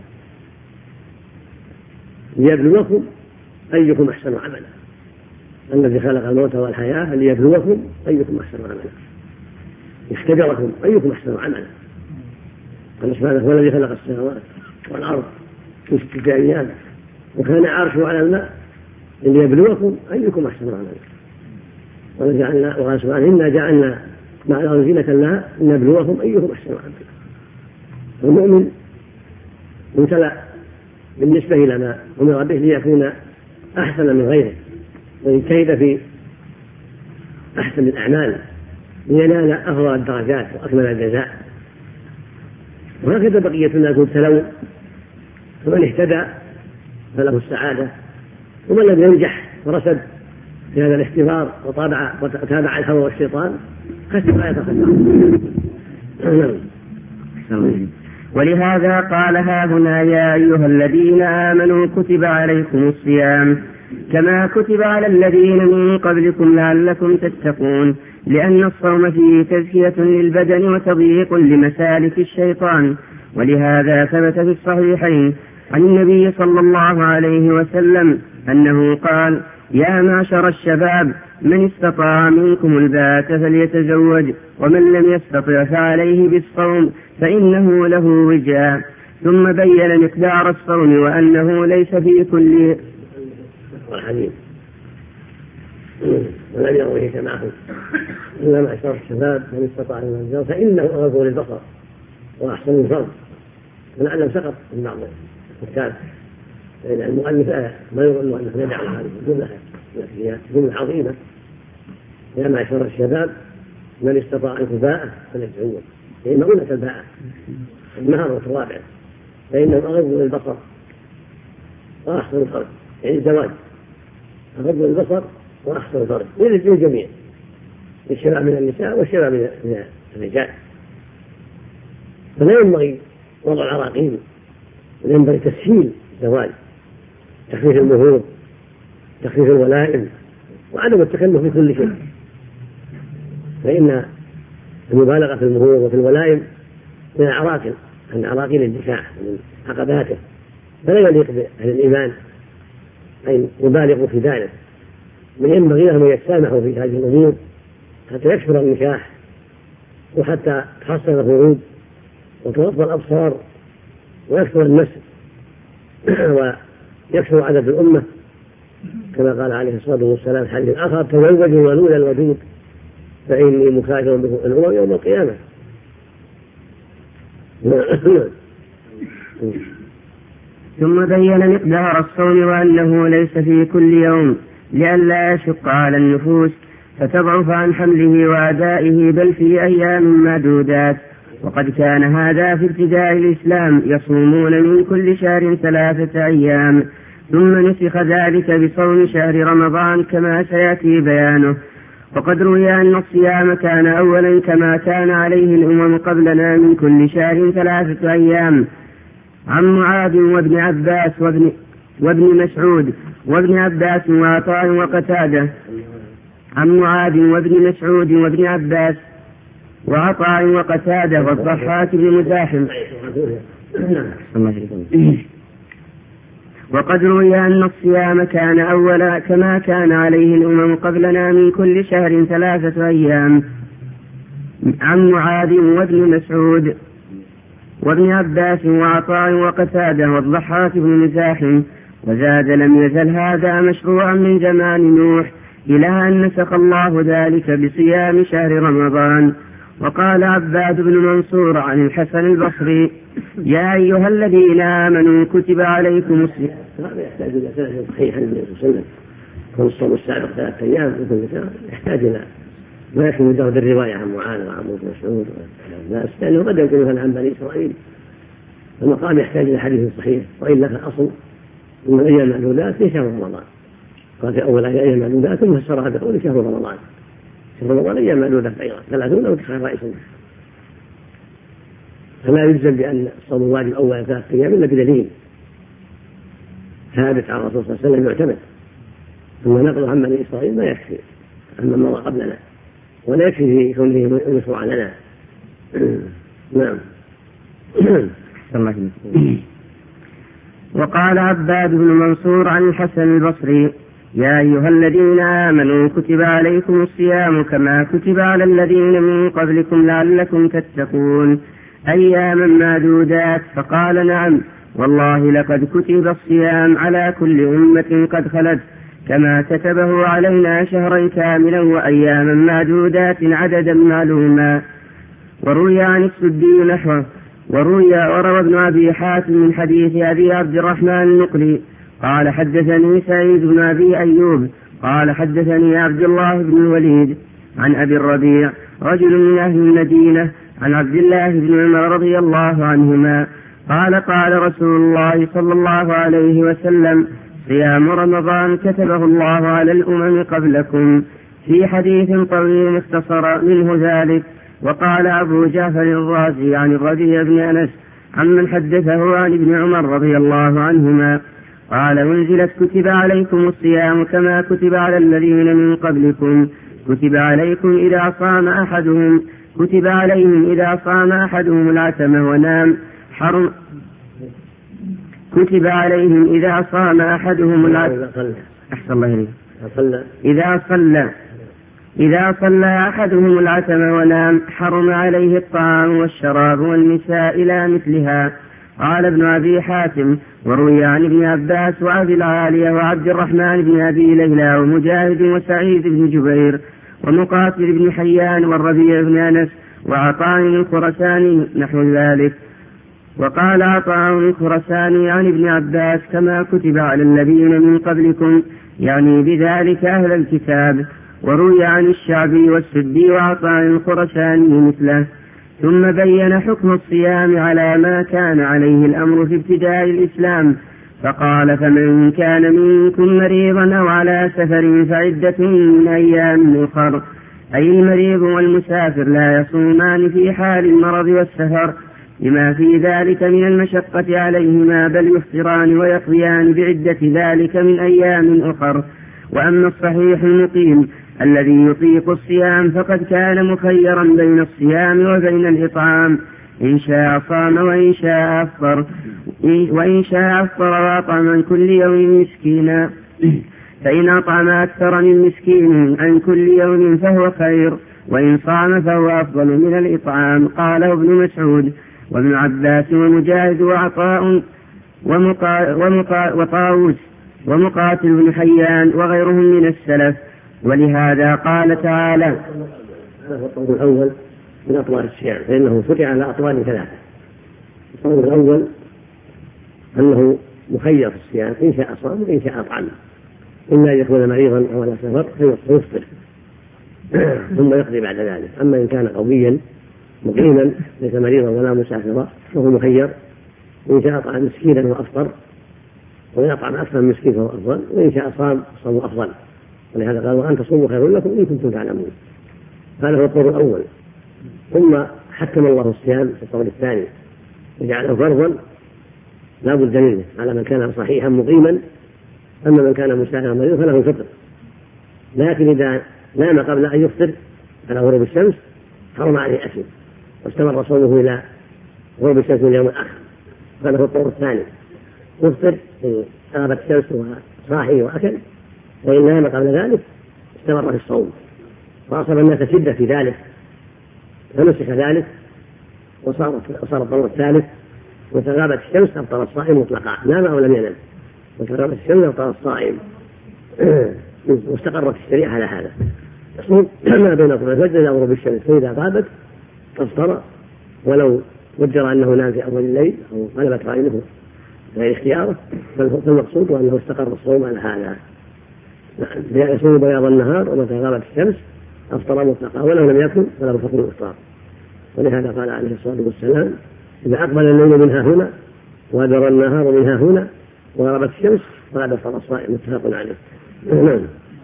ليبلوكم أيكم أحسن عملا. الذي خلق الموت والحياة ليبلوكم أيكم أحسن عملا، يختبركم أيكم أحسن عملا. قال سبحانه: هو الذي خلق السماوات والأرض في 6 أيام وكان عرشه على الماء ليبلوكم أيكم أحسن عملا. وقال سبحانه: إنا جعلنا مع الأرض زينة لها لنبلوكم أيكم أحسن عملا. المؤمن مبتلى بالنسبة إلى ما أمر به ليكون أحسن من غيره ويجتهد في أحسن الأعمال لينال أفضل الدرجات وأكمل الجزاء. وهكذا بقية الناس مبتلون، فمن اهتدى فله السعادة، ومن لم ينجح ورسد في هذا الاختبار وتابع الهوى والشيطان خسر لا يتخسر. ولهذا قال هاهنا يا أيها الذين آمنوا كتب عليكم الصيام كما كتب على الذين من قبلكم لعلكم تتقون، لأن الصوم فيه تزكية للبدن وتضييق لمسالك الشيطان. ولهذا ثبت في الصحيحين عن النبي صلى الله عليه وسلم أنه قال يا معشر الشباب من استطاع منكم الباءة فليتزوج، ومن لم يستطع فعليه بالصوم فإنه له وجاء. ثم بين مقدار الصوم وأنه ليس في كل والحديث ولم يروه معه إلا معشر الشباب من استطاع منكم الباءة فإنه أغض للبصر وأحسن الفرج. ولعله سقط من بعض الكتاب، لأن المؤلف ما يظن أنه يدع هذه الجملة، هي جملة عظيمة. يا معشر الشباب من استطاع منكم الباءة فليتزوج، هي مؤونة الباءة المهر الرابع، فإنه أغض للبصر وأحسن الفرج، يعني الزواج أغض للبصر وأحسن الفرج للجميع، للشباب من النساء والشباب من الرجال. فلا ينبغي وضع العراقيل، وينبغي تسهيل الزواج، تخفيف المهور، تخفيف الولائم، وعدم التكلف في كل شيء. فإن المبالغة في المهور وفي الولائم من العراقيل، عن عراقيل النكاح من عقباته، فلا يليق بأهل الإيمان أن يبالغوا في ذلك، من ينبغي لهم أن يتسامحوا في هذه الأمور حتى يكثر النكاح، وحتى تحصل الفروج وتغض الأبصار ويكثر النسل ويكثر عدد الأمة، كما قال عليه الصلاة والسلام في حديث آخر تزوجوا الولود الودود فإني مكاثر بكم الأمم يوم القيامة. ثم بين مقدار الصوم وأنه ليس في كل يوم لئلا يشق على النفوس فتضعف عن حمله وأدائه، بل في أيام معدودات. وقد كان هذا في ابتداء الإسلام، يصومون من كل شهر 3 أيام، ثم نسخ ذلك بصوم شهر رمضان كما سيأتي بيانه. وقد روي أن الصيام كان أولا كما كان عليه الأمم قبلنا من كل شهر 3 أيام، عن معاذ وابن عباس وابن مسعود وابن عباس وعطاء وقتادة، عن معاذ وابن مسعود وابن عباس وعطاء وقتادة والضحاك بن مزاحم. وقد روي أن الصيام كان أولا كما كان عليه الأمم قبلنا من كل شهر 3 أيام، عن معاذ وابن مسعود وابن عباس وعطاء وقتادة والضحاك بن مزاحم. وزاد لم يزل هذا مشروعا من زمان نوح إلى أن نسخ الله ذلك بصيام شهر رمضان. وقال عباد بن منصور عن الحسن البصري يا أيها الذين آمنوا كتب عليكم الصيام. هذا يحتاج إلى سنة صحيحة للنبي صلى الله عليه وسلم، والصوم السابق 3 أيام يحتاج إلى ما يكفي مجرد الرواية عن معاذ وعن ابن مسعود والناس، لأنه قد يكون مثلا عن بني إسرائيل، المقام يحتاج إلى حديث صحيح، وإلا فالأصل من أيام معدودات في شهر رمضان. قال في أول أيام معدودات ثم فسرها بقول شهر رمضان. شهر رمضان أيام معدودات أيضا 30 أو 29، فلا يلزم بأن الصوم الواجب أول 3 أيام إلا بدليل ثابت عن الرسول صلى الله عليه وسلم يعتمد. ثم نقل عن بني إسرائيل ما يكفي عما مضى قبلنا، ولا يكفي في كونه مشروعا لنا. نعم. وقال عباد بن منصور عن الحسن البصري يا أيها الذين آمنوا كتب عليكم الصيام كما كتب على الذين من قبلكم لعلكم تتقون أياما معدودات. فقال نعم والله لقد كتب الصيام على كل أمة قد خلت كما كتبه علينا شهرا كاملا وأياما معدودات عددا معلوما. وروي عن السدي نحوه. وروى ابن أبي حاتم من حديث أبي عبد الرحمن النقلي قال حدثني سعيد بن أبي أيوب قال حدثني عبد الله بن الوليد عن أبي الربيع رجل من أهل المدينة عن عبد الله بن عمر رضي الله عنهما قال قال رسول الله صلى الله عليه وسلم صيام رمضان كتبه الله على الأمم قبلكم، في حديث طويل اختصر منه ذلك. وقال أبو جعفر الرازي عن الربيع بن أنس عمن حدثه عن ابن عمر رضي الله عنهما قال أنزلت كتب عليكم الصيام كما كتب على الذين من قبلكم كتب عليهم إذا صام أحدهم العتمة ونام حرم كتب عليهم إذا صام أحدهم العتمة إذا صلى أحدهم العتمة ونام حرم عليه الطعام والشراب والنساء إلى مثلها. قال ابن أبي حاتم وروي عن ابن عباس وأبي العالية وعبد الرحمن بن أبي ليلى ومجاهد وسعيد بن جبير ومقاتل بن حيان والربيع بن أنس وعطاء الخرساني نحو ذلك. وقال عطاء الخرساني عن ابن عباس كما كتب على الذين من قبلكم يعني بذلك أهل الكتاب. وروي عن الشعبي والسدي وعطاء الخرساني مثله. ثم بين حكم الصيام على ما كان عليه الأمر في ابتداء الإسلام فقال فمن كان منكم مريضا أو على سفر فعدة من أيام أخر أي المريض والمسافر لا يصومان في حال المرض والسفر لما في ذلك من المشقة عليهما بل يفطران ويقضيان بعدة ذلك من أيام أخر. وأما الصحيح المقيم الذي يطيق الصيام فقد كان مخيرا بين الصيام وبين الإطعام إن شاء صام وإن شاء أفطر وأطعم عن كل يوم مسكينا فإن أطعم أكثر من مسكين عن كل يوم فهو خير وإن صام فهو أفضل من الإطعام. قاله ابن مسعود وابن عباس ومجاهد وعطاء وطاووس ومقاتل بن حيان وغيرهم من السلف. ولهذا قال تعالى هذا هو القول الأول من أطوار الصيام فإنه شرع على أطوار ثلاثة. القول الأول أنه مخير في الصيام إن شاء صام وإن شاء أطعم إما أن يكون مريضا أو على سفر فيفطر ثم يقضي بعد ذلك. أما إن كان قويا مقيما ليس مريضا ولا مسافرا فهو مخير إن شاء أطعم مسكينا وأفطر وإن أطعم أكثر من مسكين فهو أفضل وإن شاء صام فهو أفضل. ولهذا قال وأن تصوموا خير لكم إن كنتم تعلمون. هذا هو القول الأول. ثم حكم الله الصيام في القول الثاني وجعله فرضا لا بد منه على من كان صحيحا مقيما. أما من كان مسافرا مريضا فله الفطر لكن إذا نام قبل أن يفطر على غروب الشمس حرم عليه أكل واستمر صومه إلى غروب الشمس من يوم الآخر. هذا هو القول الثاني يفطر إن غابت الشمس وصاحي وأكل وإن نام قبل ذلك استمر في الصوم. وأصاب الناس شدة في ذلك فنسخ ذلك وصار القول الثالث وتغابت الشمس أبطل الصائم مطلقا نام أو لم ينم وتغابت الشمس أبطل الصائم واستقرت الشريعة على هذا. يصوم ما بين طلوع الفجر إلى غروب الشمس فإذا غابت أفطر ولو وجر أنه نام في أول الليل أو غلبت رأيه غير اختياره فالمقصود أنه استقر الصوم على هذا. يصوم بياض النهار ومتى غابت الشمس أفطر مطلقا ولو لم يكن فلا بفطر الإفطار. ولهذا قال عليه الصلاة والسلام إذا أقبل الليل منها هنا وأدبر النهار منها هنا وغربت الشمس فقد أفطر الصائم. متفق عليه. نعم.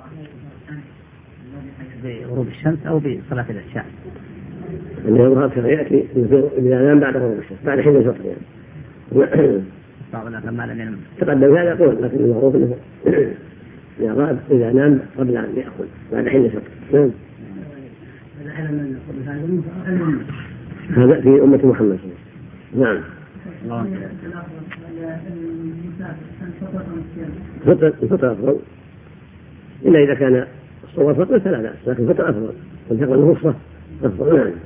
بغروب الشمس أو بصلاة العشاء اللي يظهر كما يأتي إذا نام بعد غروب الشمس بعد حين الفطر يعني. تقدم هذا يقول لكن المعروف أنه إذا نام قبل أن يأكل بعد حين الفطر. هذا في أمة محمد. نعم. الفطر أفضل إلا إذا كان الصوم فطر فلا بأس لكن الفطر أفضل والفطر الرخصة أفضل. نعم.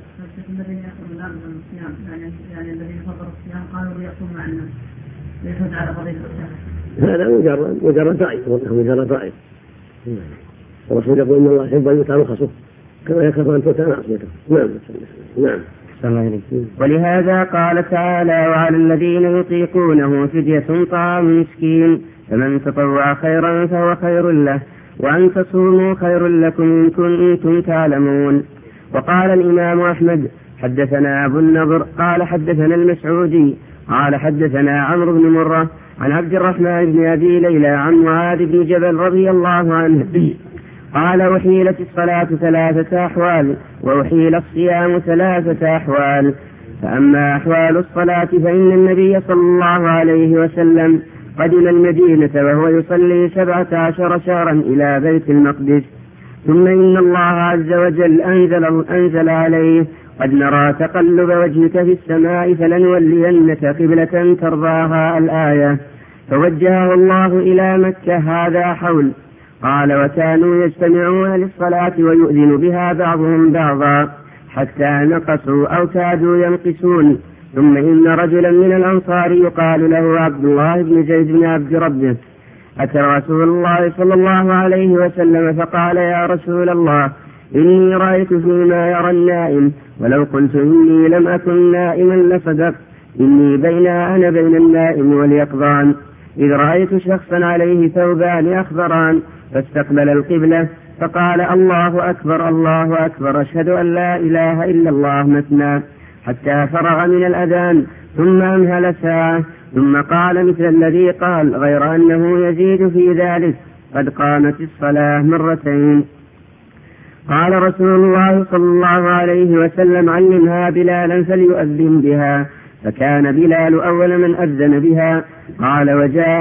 يعني الذين فطروا الصيام قالوا ليصوم مع الناس ليس على قضية الصيام. هذا مجرد رأي مجرد رأي. الرسول يقول إن الله يحب أن يؤتى رخصه كما يكره أن تؤتى معصيته. نعم. ولهذا قال تعالى وعلى الذين يطيقونه فدية طعام مسكين فمن تطوع خيرا فهو خير له وأن تصوموا خير لكم إن كنتم تعلمون. وقال الإمام أحمد حدثنا أبو النضر قال حدثنا المسعودي قال حدثنا عمرو بن مرة عن عبد الرحمن بن أبي ليلى عن معاذ بن جبل رضي الله عنه قال أحيلت الصلاة 3 أحوال وأحيل الصيام 3 أحوال فأما أحوال الصلاة فإن النبي صلى الله عليه وسلم قدم المدينة وهو يصلي 17 شهرا إلى بيت المقدس، ثم إن الله عز وجل أنزل عليه: قد نرى تقلب وجهك في السماء فلنولينك قبلة ترضاها الآية. فوجهه الله إلى مكة هذا حول. قال: وكانوا يجتمعون للصلاة ويؤذن بها بعضهم بعضا حتى نقصوا أو كادوا ينقصون. ثم إن رجلا من الأنصار يقال له عبد الله بن زيد بن عبد ربه أتى رسول الله صلى الله عليه وسلم فقال: يا رسول الله، إني رأيت فيما يرى النائم، ولو قلت إني لم أكن نائما لصدقت، إني أنا بين النائم واليقظان، إذ رأيت شخصا عليه ثوبان أخضران فاستقبل القبلة فقال: الله أكبر الله أكبر، أشهد أن لا إله إلا الله مثنى، حتى فرغ من الأذان، ثم أمهل ساعة، ثم قال مثل الذي قال، غير أنه يزيد في ذلك: قد قامت الصلاة مرتين. قال رسول الله صلى الله عليه وسلم: علمها بلالا فليؤذن بها. فكان بلال أول من أذن بها. قال: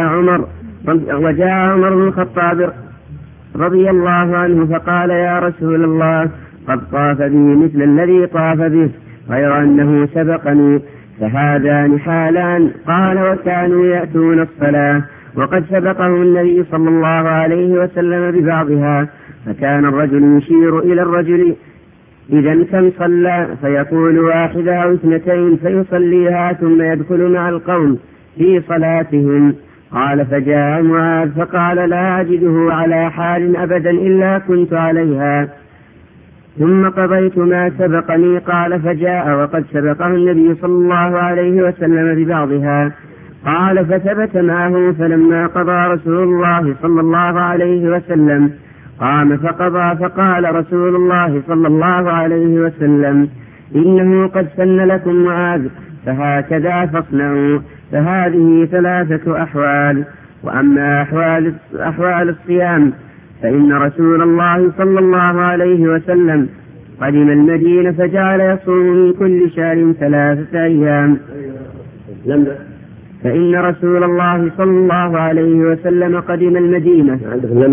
وجاء عمر بن الخطاب رضي الله عنه فقال: يا رسول الله، قد طاف بي مثل الذي طاف به، غير أنه سبقني، فهذان حالان. قال: وكانوا يأتون الصلاة وقد سبقه النبي صلى الله عليه وسلم ببعضها، فكان الرجل يشير إلى الرجل: إذا كم صلى؟ فيقول: واحدة أو 2 فيصليها ثم يدخل مع القوم في صلاتهم. قال: فجاء معاذ فقال: لا أجده على حال أبدا إلا كنت عليها، ثم قضيت ما سبقني. قال: فجاء وقد سبقه النبي صلى الله عليه وسلم ببعضها. قال: فثبت معه، فلما قضى رسول الله صلى الله عليه وسلم قام فقضى، فقال رسول الله صلى الله عليه وسلم: إنه قد سن لكم معاذ، فهكذا فاصنعوا. فهذه 3 أحوال. وأما أحوال الصيام فإن رسول الله صلى الله عليه وسلم قدم المدينة فجعل يصوم من كل شهر 3 أيام. فإن رسول الله صلى الله عليه وسلم قدم المدينة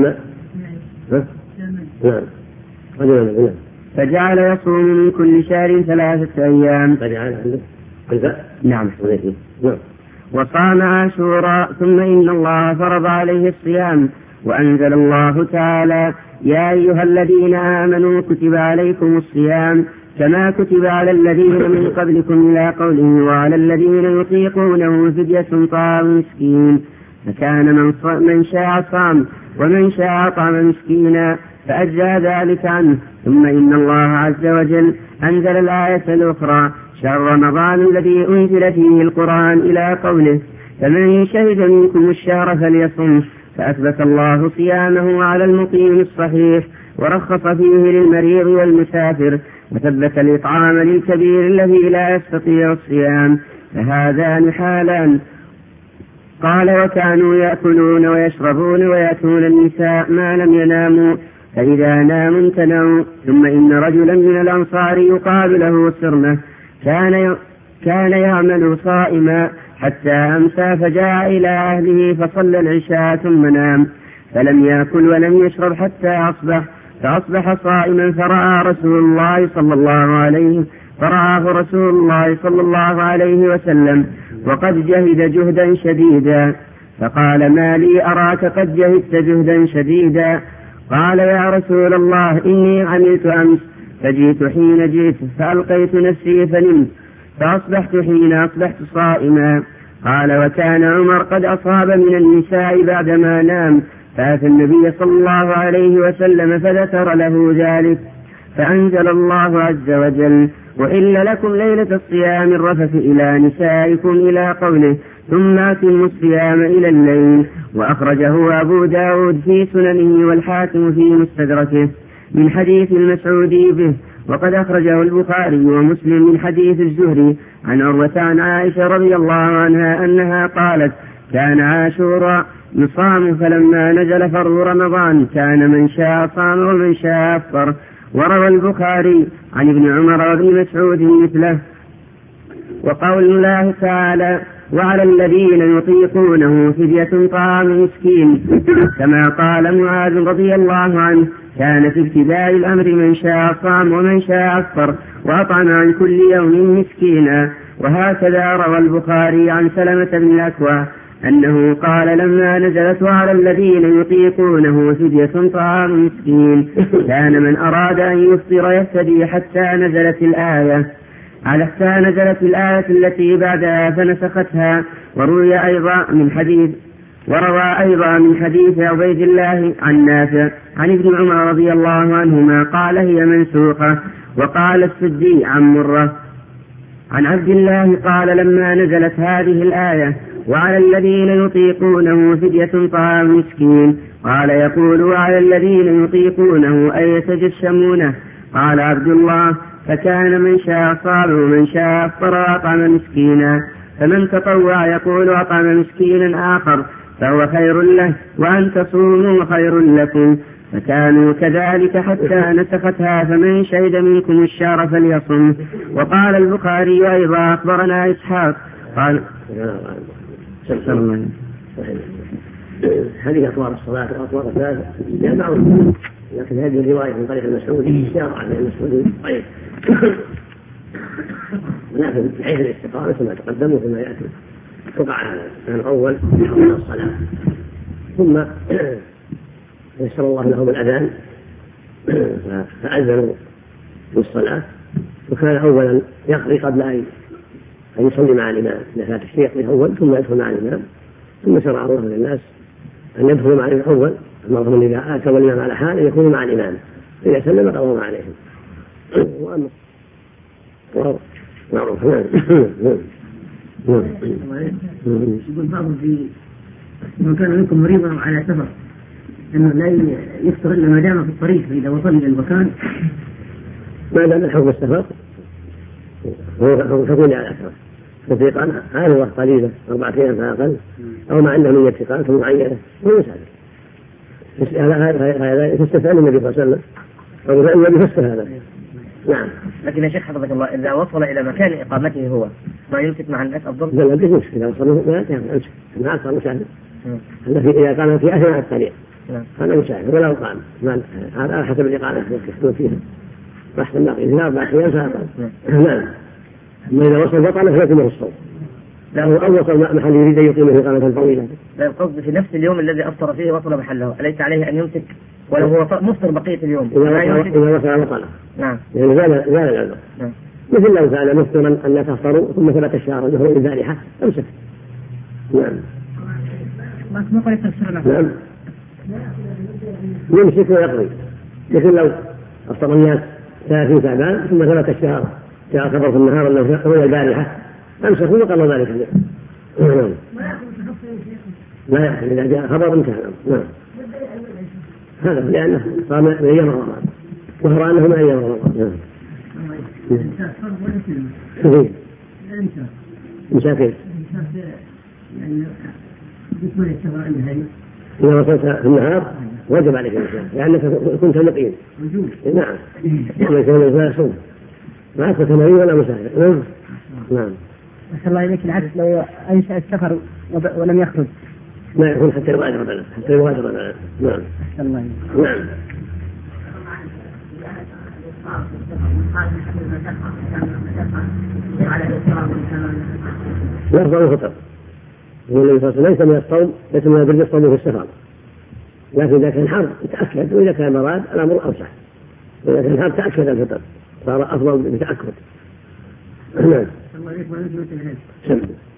فجعل يصوم من كل شهر 3 أيام. نعم. وصام عاشوراء. ثم إن الله فرض عليه الصيام، وأنزل الله تعالى: يا أيها الذين آمنوا كتب عليكم الصيام كما كتب على الذين من قبلكم، إلى قوله: وعلى الذين يطيقونه فدية طعام مسكين، فكان من شاء صام ومن شاء طعم مسكينا، فأجزى ذلك عنه. ثم إن الله عز وجل أنزل الآية الأخرى: شهر رمضان الذي أنزل فيه القرآن، إلى قوله: فمن شهد منكم الشهر فليصم. فأثبت الله صيامه على المقيم الصحيح، ورخص فيه للمريض والمسافر، وثبت الإطعام للكبير الذي لا يستطيع الصيام. فهذان حالان. قال: وكانوا يأكلون ويشربون ويأتون النساء ما لم يناموا، فإذا ناموا امتنعوا. ثم إن رجلا من الأنصار يقال له سرمة كان يعمل صائما حتى أمسى، فجاء إلى أهله فصلى العشاء ثم نام، فلم يأكل ولم يشرب حتى أصبح، فأصبح صائما. فرآه رسول الله صلى الله عليه وسلم وقد جهد جهدا شديدا، فقال: ما لي أراك قد جهدت جهدا شديدا؟ قال: يا رسول الله، إني عملت أمس فجئت حين جئت فألقيت نفسي فنمت، فأصبحت حين أصبحت صائما. قال: وكان عمر قد أصاب من النساء بعدما نام، فأتى النبي صلى الله عليه وسلم فذكر له ذلك، فأنزل الله عز وجل: وإلا لكم ليلة الصيام الرفث إلى نسائكم، إلى قوله: ثم أتموا الصيام إلى الليل. وأخرجه أبو داود في سننه والحاكم في مستدركه من حديث المسعودي به، وقد أخرجه البخاري ومسلم من حديث الزهري عن عروة عن عائشة رضي الله عنها أنها قالت: كان عاشوراء يصام، فلما نزل فرض رمضان كان من شاء صام ومن شاء أفطر. وروى البخاري عن ابن عمر وابن مسعود مثله. وقول الله تعالى وعلى الذين يطيقونه فدية طعام مسكين، كما قال معاذ رضي الله عنه كان في ابتداء الأمر من شاء صام ومن شاء أفطر وأطعم عن كل يوم مسكينا. وهكذا روى البخاري عن سلمة بن الأكوع أنه قال لما نزلت على الذين يطيقونه فدية طعام مسكين كان من أراد أن يفطر يفتدي حتى نزلت الآية التي بعدها فنسختها. وروى أيضا من حديث عبيد الله عن نافع عن ابن عمر رضي الله عنهما قال هي منسوخة. وقال السدي عن مرة عن عبد الله قال لما نزلت هذه الآية وعلى الذين يطيقونه فدية طعام مسكين قال يقول وعلى الذين يطيقونه أي يتجشمونه. قال عبد الله فكان من شاء صام ومن شاء أفطر وأطعم مسكينا، فمن تطوع يقول أطعم مسكينا آخر فهو خير له وأن تصوموا خير لكم. فكانوا كذلك حتى نسختها فمن شهد منكم الشهر فليصم. وقال البخاري أيضا أخبرنا إسحاق قال هذه أطوار الصلاة وأطوار الثلاثة لا معروف، لكن هذه الرواية من طريق المسعود اشتهر عن المسعود طيب. ولكن من حيث الاستقامة كما تقدم وكما يأتي وقع الأول من الصلاة ثم يسر الله لهم الأذان فأذنوا بالصلاة، وكان أولا يقضي قبل أن يصلي مع الإمام إذا فات الشيء يقضي أول ثم يدخل مع الإمام، ثم شرع الله للناس أن يدخلوا مع الإمام أول أمرهم إذا آتوا الإمام على حال يكونوا مع الإمام إذا سلم قضوا عليهم معروف. يقول بعضهم في من كان منكم مريضا على سفر أنه لا يفطر إلا ما دام في الطريق، فإذا وصل إلى المكان ما دام حكم السفر هو حكم على السفر فتيقان هذا قليلة 4 أيام فأقل أو ما عنده من اتقان معينة هذا تستفعل النبي صلى الله عليه وسلم أو النبي فسر هذا. نعم. لكن يا شيخ حفظك الله إذا وصل إلى مكان إقامته هو ما يمسك مع الناس أفضل؟ لا بيمسك إذا وصل ما يمسك ما أكثر مساعدة إذا قام في أثناء الطريق هذا مساعدة ولا قام هذا حسب الإقامة يكتبون فيها أحسن باقي إذا 4 أيام فأقل. نعم. أما إذا وصل بطل فيتمه الصوم أو وصل محل يريد أن يقيمه إقامة طويلة. لا القصد في نفس اليوم الذي أفطر فيه وصل محله أليس عليه أن يمسك ولو هو مفطر بقية اليوم؟ إذا وصل بطل. نعم. يعني زال العذر. نعم. مثل لو كان مفطرا أن تفطروا ثم ثبت الشهر له البارحة أمسك. نعم. نعم. يمسك ويقضي مثل لو أفطر الناس 30 شعبان ثم ثبت الشهر جاء خبر في النهار أنه هو البارحة أمسكوا وقضوا ذلك. لا يحصل إذا جاء خبر انتهى. نعم. هذا لأنه صام من أيام رمضان وهو أنه من أيام رمضان. كثير مساكين إذا وصلت في النهار وجب عليك الإنسان لأنك كنت مقيم. نعم. ومن كان لا يصوم ما كنت مريض ولا مسافر. نعم. أسأل الله إليك العكس لو أنشأ السفر ولم يخرج ما يكون حتى يغادر بلد نعم. أسأل الله إليك. نعم. لا أفضل الفطر والنبي صلى الله عليه وسلم ليس من الصوم ليس من البر الصوم في السفر، لكن إذا كان حر تأكد وإذا كان مراد الأمر أوسع، وإذا كان حر تأكد الفطر صار أفضل بتأكد. نعم.